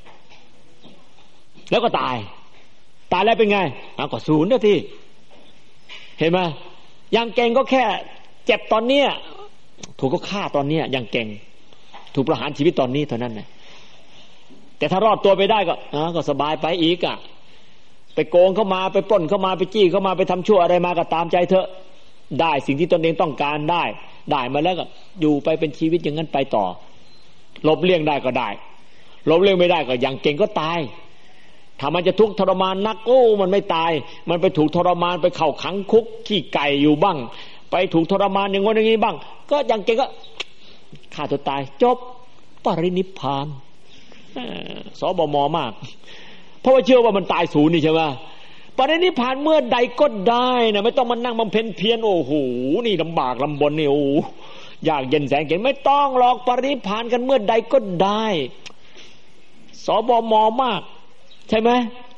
แล้วก็ตายตายแล้วเป็นไงอ้าวก็ศูนย์นะที่เห็นไหมอย่างเก่งก็แค่เจ็บตอนเนี้ยถูกก็ฆ่าตอนเนี้ยอย่างเก่งถูกประหารชีวิตตอนนี้เท่านั้นนะแต่ถ้ารอดตัวไปได้ก็อ้าวก็สบายไปอีกอ่ะไปโกงเข้ามาไปปล้นเข้ามาไปจี้เข้ามาไปทำชั่วอะไรมาก็ตามใจเถอะได้สิ่งที่ตนเองต้องการได้ได้มาแล้วก็อยู่ไปเป็นชีวิตอย่างนั้นไปต่อลบเลี่ยงได้ก็ได้ลบเลี่ยงไม่ได้ก็อย่างเก่งก็ตายถ้ามันจะทุกข์ทรมานนักโอ้มันไม่ตายมันไปถูกทรมานไปเข้าขังคุกขี้ไก่อยู่บ้างไปถูกทรมานอย่างงี้อย่างนี้บ้างก็อย่างเก่งก็ฆ่าตัวตายจบปรินิพพานสบมมากเพราะว่าเชื่อว่ามันตายศูนย์นี่ใช่ไหมปรินิพพานเมื่อใดก็ได้นะไม่ต้องมานั่งบำเพ็ญเพียรโอ้โหนี่ลำบากลำบนนี่โอ้อยากเย็นแสงเข็นไม่ต้องหรอกปรินิพพานกันเมื่อใดก็ได้สบมมากใช่ไหม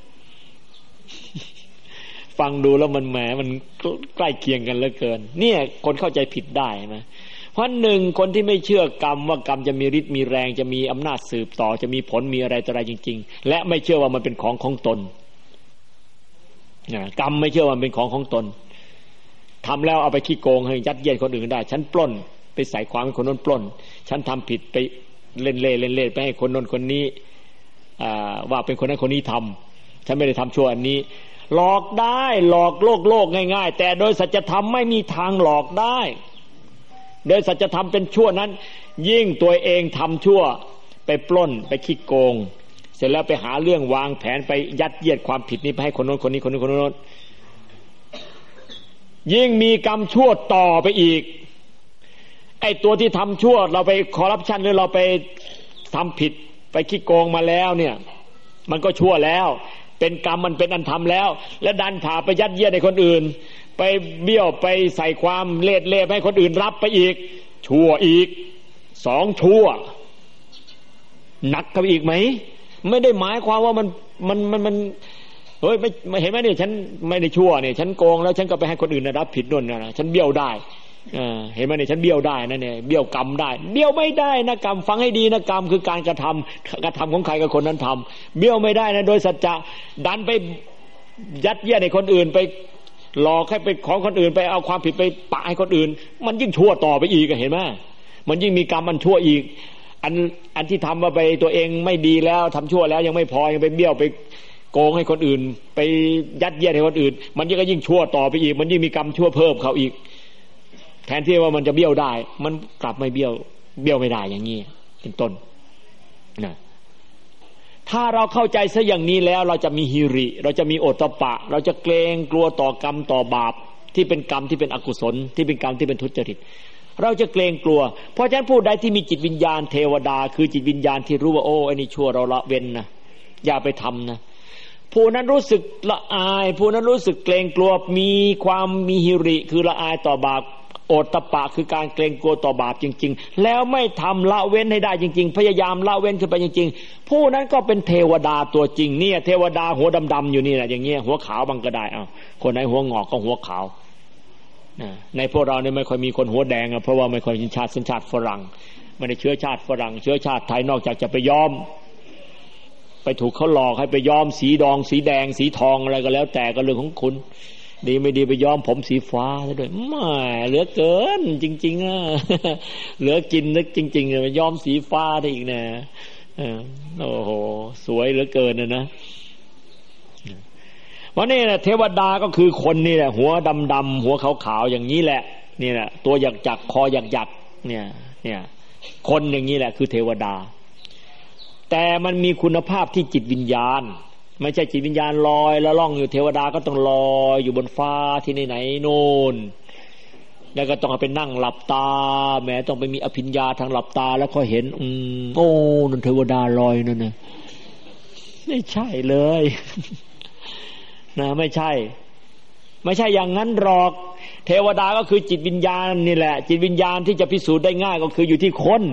ฟังดูแล้วมันแหมมันใกล้เคียงกันเหลือเกินเนี่ยคนเข้าใจผิดได้นะเพราะหนึ่งคนที่ไม่เชื่อกรรมว่ากรรมจะมีฤทธิ์มีแรงจะมีอำนาจสืบต่อจะมีผลมีอะไรต่ออะไรจริงๆและไม่เชื่อว่ามันเป็นของของตนกรรมไม่เชื่อว่าเป็นของของตนทำแล้วเอาไปขี้โกงให้ยัดเยียดคนอื่นได้ฉันปล้นไปใส่ความให้คนนั้นปล้นฉันทำผิดไปเล่นเล่เล่นเล่ไปให้คนนั้นคนนี้ว่าเป็นคนนั้นคนนี้ทำฉันไม่ได้ทำชั่วอันนี้หลอกได้หลอกโลกโลกง่ายๆแต่โดยสัจธรรมไม่มีทางหลอกได้โดยสัจธรรมเป็นชั่วนั้นยิ่งตัวเองทำชั่วไปปล้นไปขี้โกงเสร็จแล้วไปหาเรื่องวางแผนไปยัดเยียดความผิดนี้ไปให้คนโน้นคนนี้คนนู้นคนโน้นยิ่งมีกรรมชั่วต่อไปอีกไอ้ตัวที่ทำชั่วเราไปคอร์รัปชันหรือเราไปทำผิดไปขี้โกงมาแล้วเนี่ยมันก็ชั่วแล้วเป็นกรรมมันเป็นอันทำแล้วและดันพาไปยัดเยียดให้คนอื่นไปเบี้ยวไปใส่ความเล่ห์เล่ห์ให้คนอื่นรับไปอีกชั่วอีกสองชั่วหนักกันอีกไหมไม่ได้หมายความว่ามันมันมันมันเฮ้ยไม่ไม่เห็นไหมเนี่ยฉันไม่ได้ชั่วเนี่ยฉันโกงแล้วฉันก็ไปให้คนอื่นรับผิดนู่นนะฉันเบี้ยวได้เห็นไหมเนี่ยฉันเบี้ยวได้นะเนี่ยเบี้ยวกรรมได้เบี้ยวไม่ได้นะกรรมฟังให้ดีนะกรรมคือการกระทำกระทำของใครกับคนนั้นทำเบี้ยวไม่ได้นะโดยสัจจะดันไปยัดเยียดให้คนอื่นไปหลอกให้ไปของคนอื่นไปเอาความผิดไปปะให้คนอื่นมันยิ่งชั่วต่อไปอีกเห็นไหมมันยิ่งมีกรรมมันชั่วอีกอันอันที่ทำมาไปตัวเองไม่ดีแล้วทำชั่วแล้วยังไม่พอยังไปเบี้ยวไปโกงให้คนอื่นไปยัดเยียดให้คนอื่นมันยิ่งก็ยิ่งชั่วต่อไปอีกมันยิ่งมีกรรมชั่วเพิ่มเขาอีกแทนที่ว่ามันจะเบี้ยวได้มันกลับไม่เบี้ยวเบี้ยวไม่ได้อย่างนี้เป็นต้นนะถ้าเราเข้าใจซะอย่างนี้แล้วเราจะมีหิริเราจะมีโอตตัปปะเราจะเกรงกลัวต่อกรรมต่อบาปที่เป็นกรรมที่เป็นอกุศลที่เป็นกรรมที่เป็นทุจริตเราจะเกรงกลัวเพราะฉะนั้นผู้ใดที่มีจิตวิญญาณเทวดาคือจิตวิญญาณที่รู้ว่าโอ้ไอ้นี่ชั่วเราละเว้นนะอย่าไปทำนะผู้นั้นรู้สึกละอายผู้นั้นรู้สึกเกรงกลัวมีความมีหิริคือละอายต่อบาปโอตตัปปะคือการเกรงกลัวต่อบาปจริงๆแล้วไม่ทำละเว้นให้ได้จริงๆพยายามละเว้นขึ้นไปจริงๆผู้นั้นก็เป็นเทวดาตัวจริงเนี่ยเทวดาหัวดำๆอยู่นี่แหละอย่างเงี้ยหัวขาวบางก็ได้อ้าวคนไหนหัวงอกก็หัวขาวในพวกเราเนี่ยไม่ค่อยมีคนหัวแดงเพราะว่าไม่ค่อยชินชาติสัญชาติฝรั่งไม่ได้เชื้อชาติฝรั่งเชื้อชาติไทยนอกจากจะไปย้อมไปถูกเขาหลอกให้ไปย้อมสีดองสีแดงสีทองอะไรก็แล้วแต่ก็เรื่องของคุณดีไม่ดีไปย้อมผมสีฟ้าซะด้วยไม่เหลือเกินจริงๆอ่ะเหลือกินนึกจริงๆเลยย้อมสีฟ้าได้อีกนะโอ้โหสวยเหลือเกินนะนะวันนี้นะเทวดาก็คือคนนี่แหละหัวดำๆหัวขาวๆอย่างนี้แหละนี่แหละตัวหยักๆคอหยักๆเนี่ยเนี่ยคนอย่างนี้แหละคือเทวดาแต่มันมีคุณภาพที่จิตวิญญาณไม่ใช่จิตวิญญาณลอยแล้วล่องอยู่เทวดาก็ต้องลอยอยู่บนฟ้าที่ไหนๆโน่นแล้วก็ต้องไปนั่งหลับตาแม้ต้องไปมีอภิญญาทางหลับตาแล้วก็เห็นอืมโอ้นั่นเทวดาลอยนั่นน่ะไม่ใช่เลยนะไม่ใช่ไม่ใช่อย่างนั้นหรอกเทวดาก็คือจิตวิญญาณนี่แหละจิตวิญญาณที่จะพิสูจน์ได้ง่ายก็คืออยู่ที่คน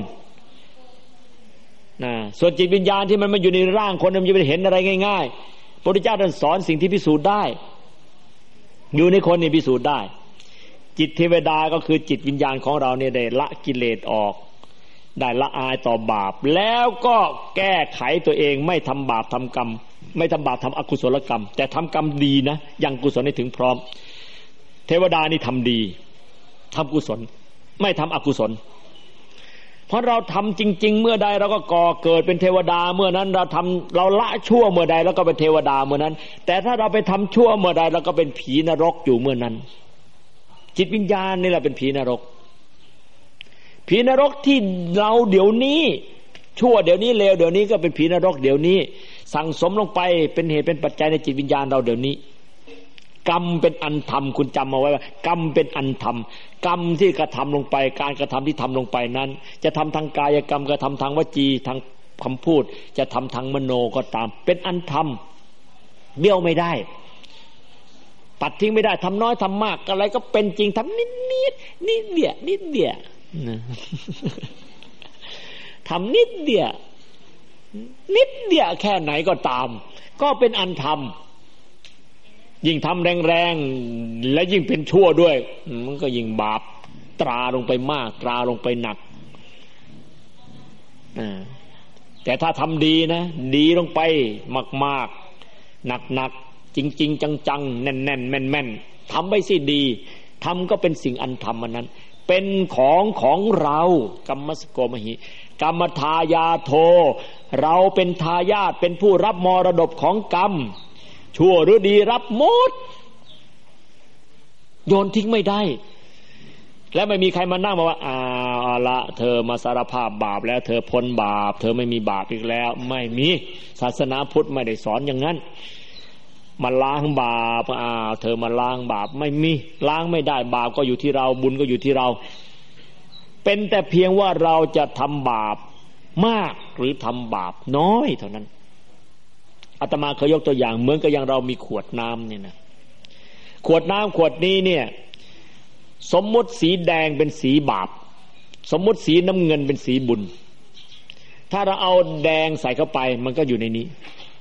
นะส่วนจิตวิญญาณที่มันมาอยู่ในร่างคนมันจะไปเห็นอะไรง่ายๆพระพุทธเจ้าท่านสอนสิ่งที่พิสูจน์ได้อยู่ในคนนี่พิสูจน์ได้จิตเทวดาก็คือจิตวิญญาณของเราเนี่ยได้ละกิเลสออกได้ละอายต่อบาปแล้วก็แก้ไขตัวเองไม่ทำบาปทำกรรมไม่ทำบาปทำอกุศลกรรมแต่ทำกรรมดีนะยังกุศลให้ถึงพร้อมเทวดานี่ทำดีทำกุศลไม่ทำอกุศลเพราะเราทำจริงๆเมื่อใดเราก็ก่อเกิดเป็นเทวดาเมื่อนั้นเราทำเราละชั่วเมื่อใดแล้วก็เป็นเทวดาเมื่อนั้นแต่ถ้าเราไปทำชั่วเมื่อใดเราก็เป็นผีนรกอยู่เมื่อนั้นจิตวิญญาณนี่แหละเป็นผีนรกผีนรกที่เราเดี๋ยวนี้ชั่วเดี๋ยวนี้เลวเดี๋ยวนี้ก็เป็นผีนรกเดี๋ยวนี้สั่งสมลงไปเป็นเหตุเป็นปัจจัยในจิตวิญญาณเราเดี๋ยวนี้กรรมเป็นอันทำคุณจำเอาไว้ว่ากรรมเป็นอันทำกรรมที่กระทำลงไปการกระทำที่ทำลงไปนั้นจะทำทางกายกรรมกระทำทางวจีทางคำพูดจะทำทางมโนก็ตามเป็นอันทำเบี้ยวไม่ได้ปัดทิ้งไม่ได้ทำน้อยทำมากอะไรก็เป็นจริงทำนิดนิดนิดเดียวนิดเดียวทำนิดเดียวนิดเดียวแค่ไหนก็ตามก็เป็นอันทำยิ่งทำแรงๆและยิ่งเป็นชั่วด้วยมันก็ยิ่งบาปตราลงไปมากตราลงไปหนักแต่ถ้าทำดีนะดีลงไปมากๆหนักๆจริงๆจังๆแน่นๆแม่นๆทำไปสิดีทำก็เป็นสิ่งอันธรรมอันนั้นเป็นของของเรากัมมสโกมหิกรรมทายาโทเราเป็นทายาทเป็นผู้รับมรดกของกรรมชั่วหรือดีรับหมดโยนทิ้งไม่ได้และไม่มีใครมานั่งบอกว่าอ่าละเธอมาสารภาพบาปแล้วเธอพ้นบาปเธอไม่มีบาปอีกแล้วไม่มีศาสนาพุทธไม่ได้สอนอย่างนั้นมาล้างบาปอ่าเธอมาล้างบาปไม่มีล้างไม่ได้บาปก็อยู่ที่เราบุญก็อยู่ที่เราเป็นแต่เพียงว่าเราจะทำบาปมากหรือทำบาปน้อยเท่านั้นอาตมาเคยยกตัวอย่างเหมือนกับอย่างเรามีขวดน้ำเนี่ยนะขวดน้ำขวดนี้เนี่ยสมมุติสีแดงเป็นสีบาปสมมุติสีน้ำเงินเป็นสีบุญถ้าเราเอาแดงใส่เข้าไปมันก็อยู่ในนี้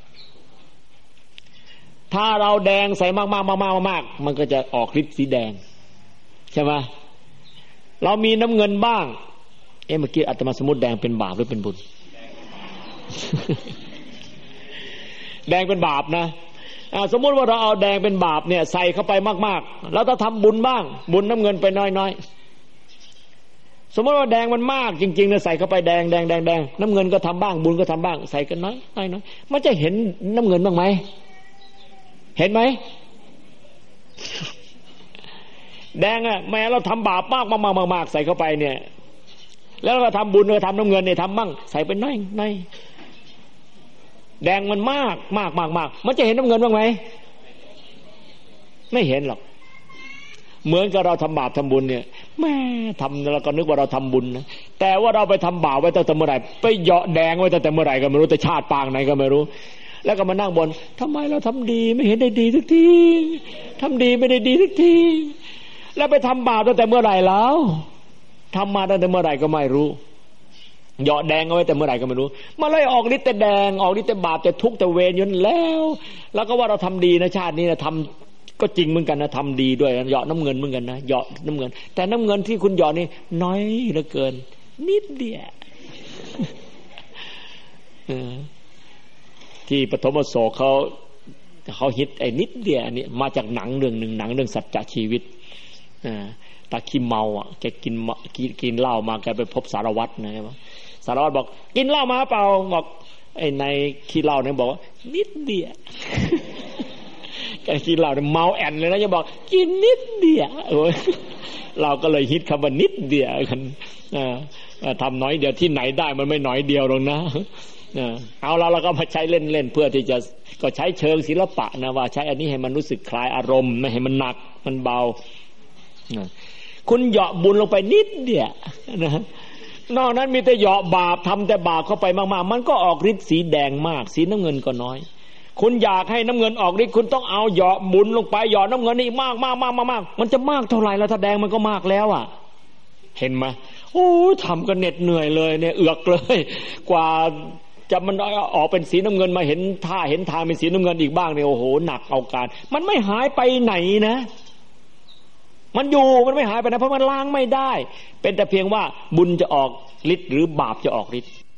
ถ้าเราแดงใส่มากๆมากๆๆมันก็จะออกฤทธิ์สีแดงใช่ไหมเรามีน้ำเงินบ้างเอ๊ะเมื่อกี้อาตมาสมมุติแดงเป็นบาปหรือเป็นบุญ แดงเป็นบาปนะสมมติว่าเราเอาแดงเป็นบาปเนี่ยใส่เข้าไปมากๆแล้วถ้าทำบุญบ้างบุญน้ำเงินไปน้อยๆสมมติว่าแดงมันมากจริงๆเนี่ยใส่เข้าไปแดงแดงแดงแดงน้ำเงินก็ทำบ้างบุญก็ทำบ้างใส่กันน้อยน้อยน้อยมันจะเห็นน้ำเงินบ้างไหมเห็นไหมแดงอ่ะแม้เราทำบาปมากมากมากมากใส่เข้าไปเนี่ยแล้วเราทำบุญเราทำน้ำเงินเนี่ยทำบ้างใส่ไปน้อยน้อยแดงมันมากมากมากมากมันจะเห็นน้ำเงินบ้างไหมไม่เห็นหรอกเหมือนกับเราทำบาปทำบุญเนี่ยแม่ทำแล้วก็นึกว่าเราทำบุญนะแต่ว่าเราไปทำบาปไว้ตั้งแต่เมื่อไหร่ไปเหยาะแดงไว้ตั้งแต่เมื่อไหร่ก็ไม่รู้แต่ชาติปางไหนก็ไม่รู้แล้วก็มานั่งบ่นทำไมเราทำดีไม่เห็นได้ดีทุกทีทำดีไม่ได้ดีทุกทีแล้วไปทำบาปตั้งแต่เมื่อไหร่แล้วทำมาตั้งแต่เมื่อไหร่ก็ไม่รู้เหยาะแดงเอาไว้แต่เมื่อไหร่ก็ไม่รู้มาเลยออกฤทธิ์แต่แดงออกฤทธิ์แต่บาปแต่ทุกข์แต่เวรอยู่แล้วแล้วก็ว่าเราทำดีนะชาตินี้นะทำก็จริงเหมือนกันนะทำดีด้วยเหยาะน้ำเงินเหมือนกันนะเหยาะน้ำเงินแต่น้ำเงินที่คุณเหยาะนี่น้อยเหลือเกินนิดเดียวที่ปฐมโศกเขาเขาฮิตไอ้นิดเดียวอันนี้มาจากหนังเรื่องหนึ่งหนังเรื่องสัจจะชีวิตตาขี้เมาอ่ะแกกินกินเหล้ามาแกไปพบสารวัตรนะสารวัตรบอกกินเหล้ามาเปล่าบอกไอ้ในขี้เหล้าเนี่ยบอกว่านิดเดียวแกกินเหล้าเนี่ยเมาแอนเลยนะจะบอกกินนิดเดียวโอ้ยเราก็เลยฮิตคำว่านิดเดียวกันทำน้อยเดียวที่ไหนได้มันไม่น้อยเดียวหรอกนะเอาเราเราก็มาใช้เล่นๆเพื่อที่จะก็ใช้เชิงศิลปะนะว่าใช้อันนี้ให้มันรู้สึกคลายอารมณ์ไม่ให้มันหนักมันเบาคุณเหยาะบุญลงไปนิดเดียวนะนอกนั้นมีแต่เหยาะบาปทำแต่บาปเข้าไปมากๆมันก็ออกฤทธิ์สีแดงมากสีน้ำเงินก็น้อยคุณอยากให้น้ำเงินออกฤทธิ์คุณต้องเอาเหยาะบุญลงไปเหยาะน้ำเงินนี่มากมากมากมากมันจะมากเท่าไหร่แล้วถ้าแดงมันก็มากแล้วอ่ะเห็นไหมโอ้ทำกันเหน็ดเหนื่อยเลยเนี่ยเอือกเลยกว่าจะมันออกเป็นสีน้ำเงินมาเห็นท่าเห็นทางเป็นสีน้ำเงินอีกบ้างเนี่ยโอ้โหหนักเอาการมันไม่หายไปไหนนะมันอยู่มันไม่หายไปนะเพราะมันล้างไม่ได้เป็นแต่เพียงว่าบุญจะออกฤทธิ์หรือบาปจะออกฤทธิ์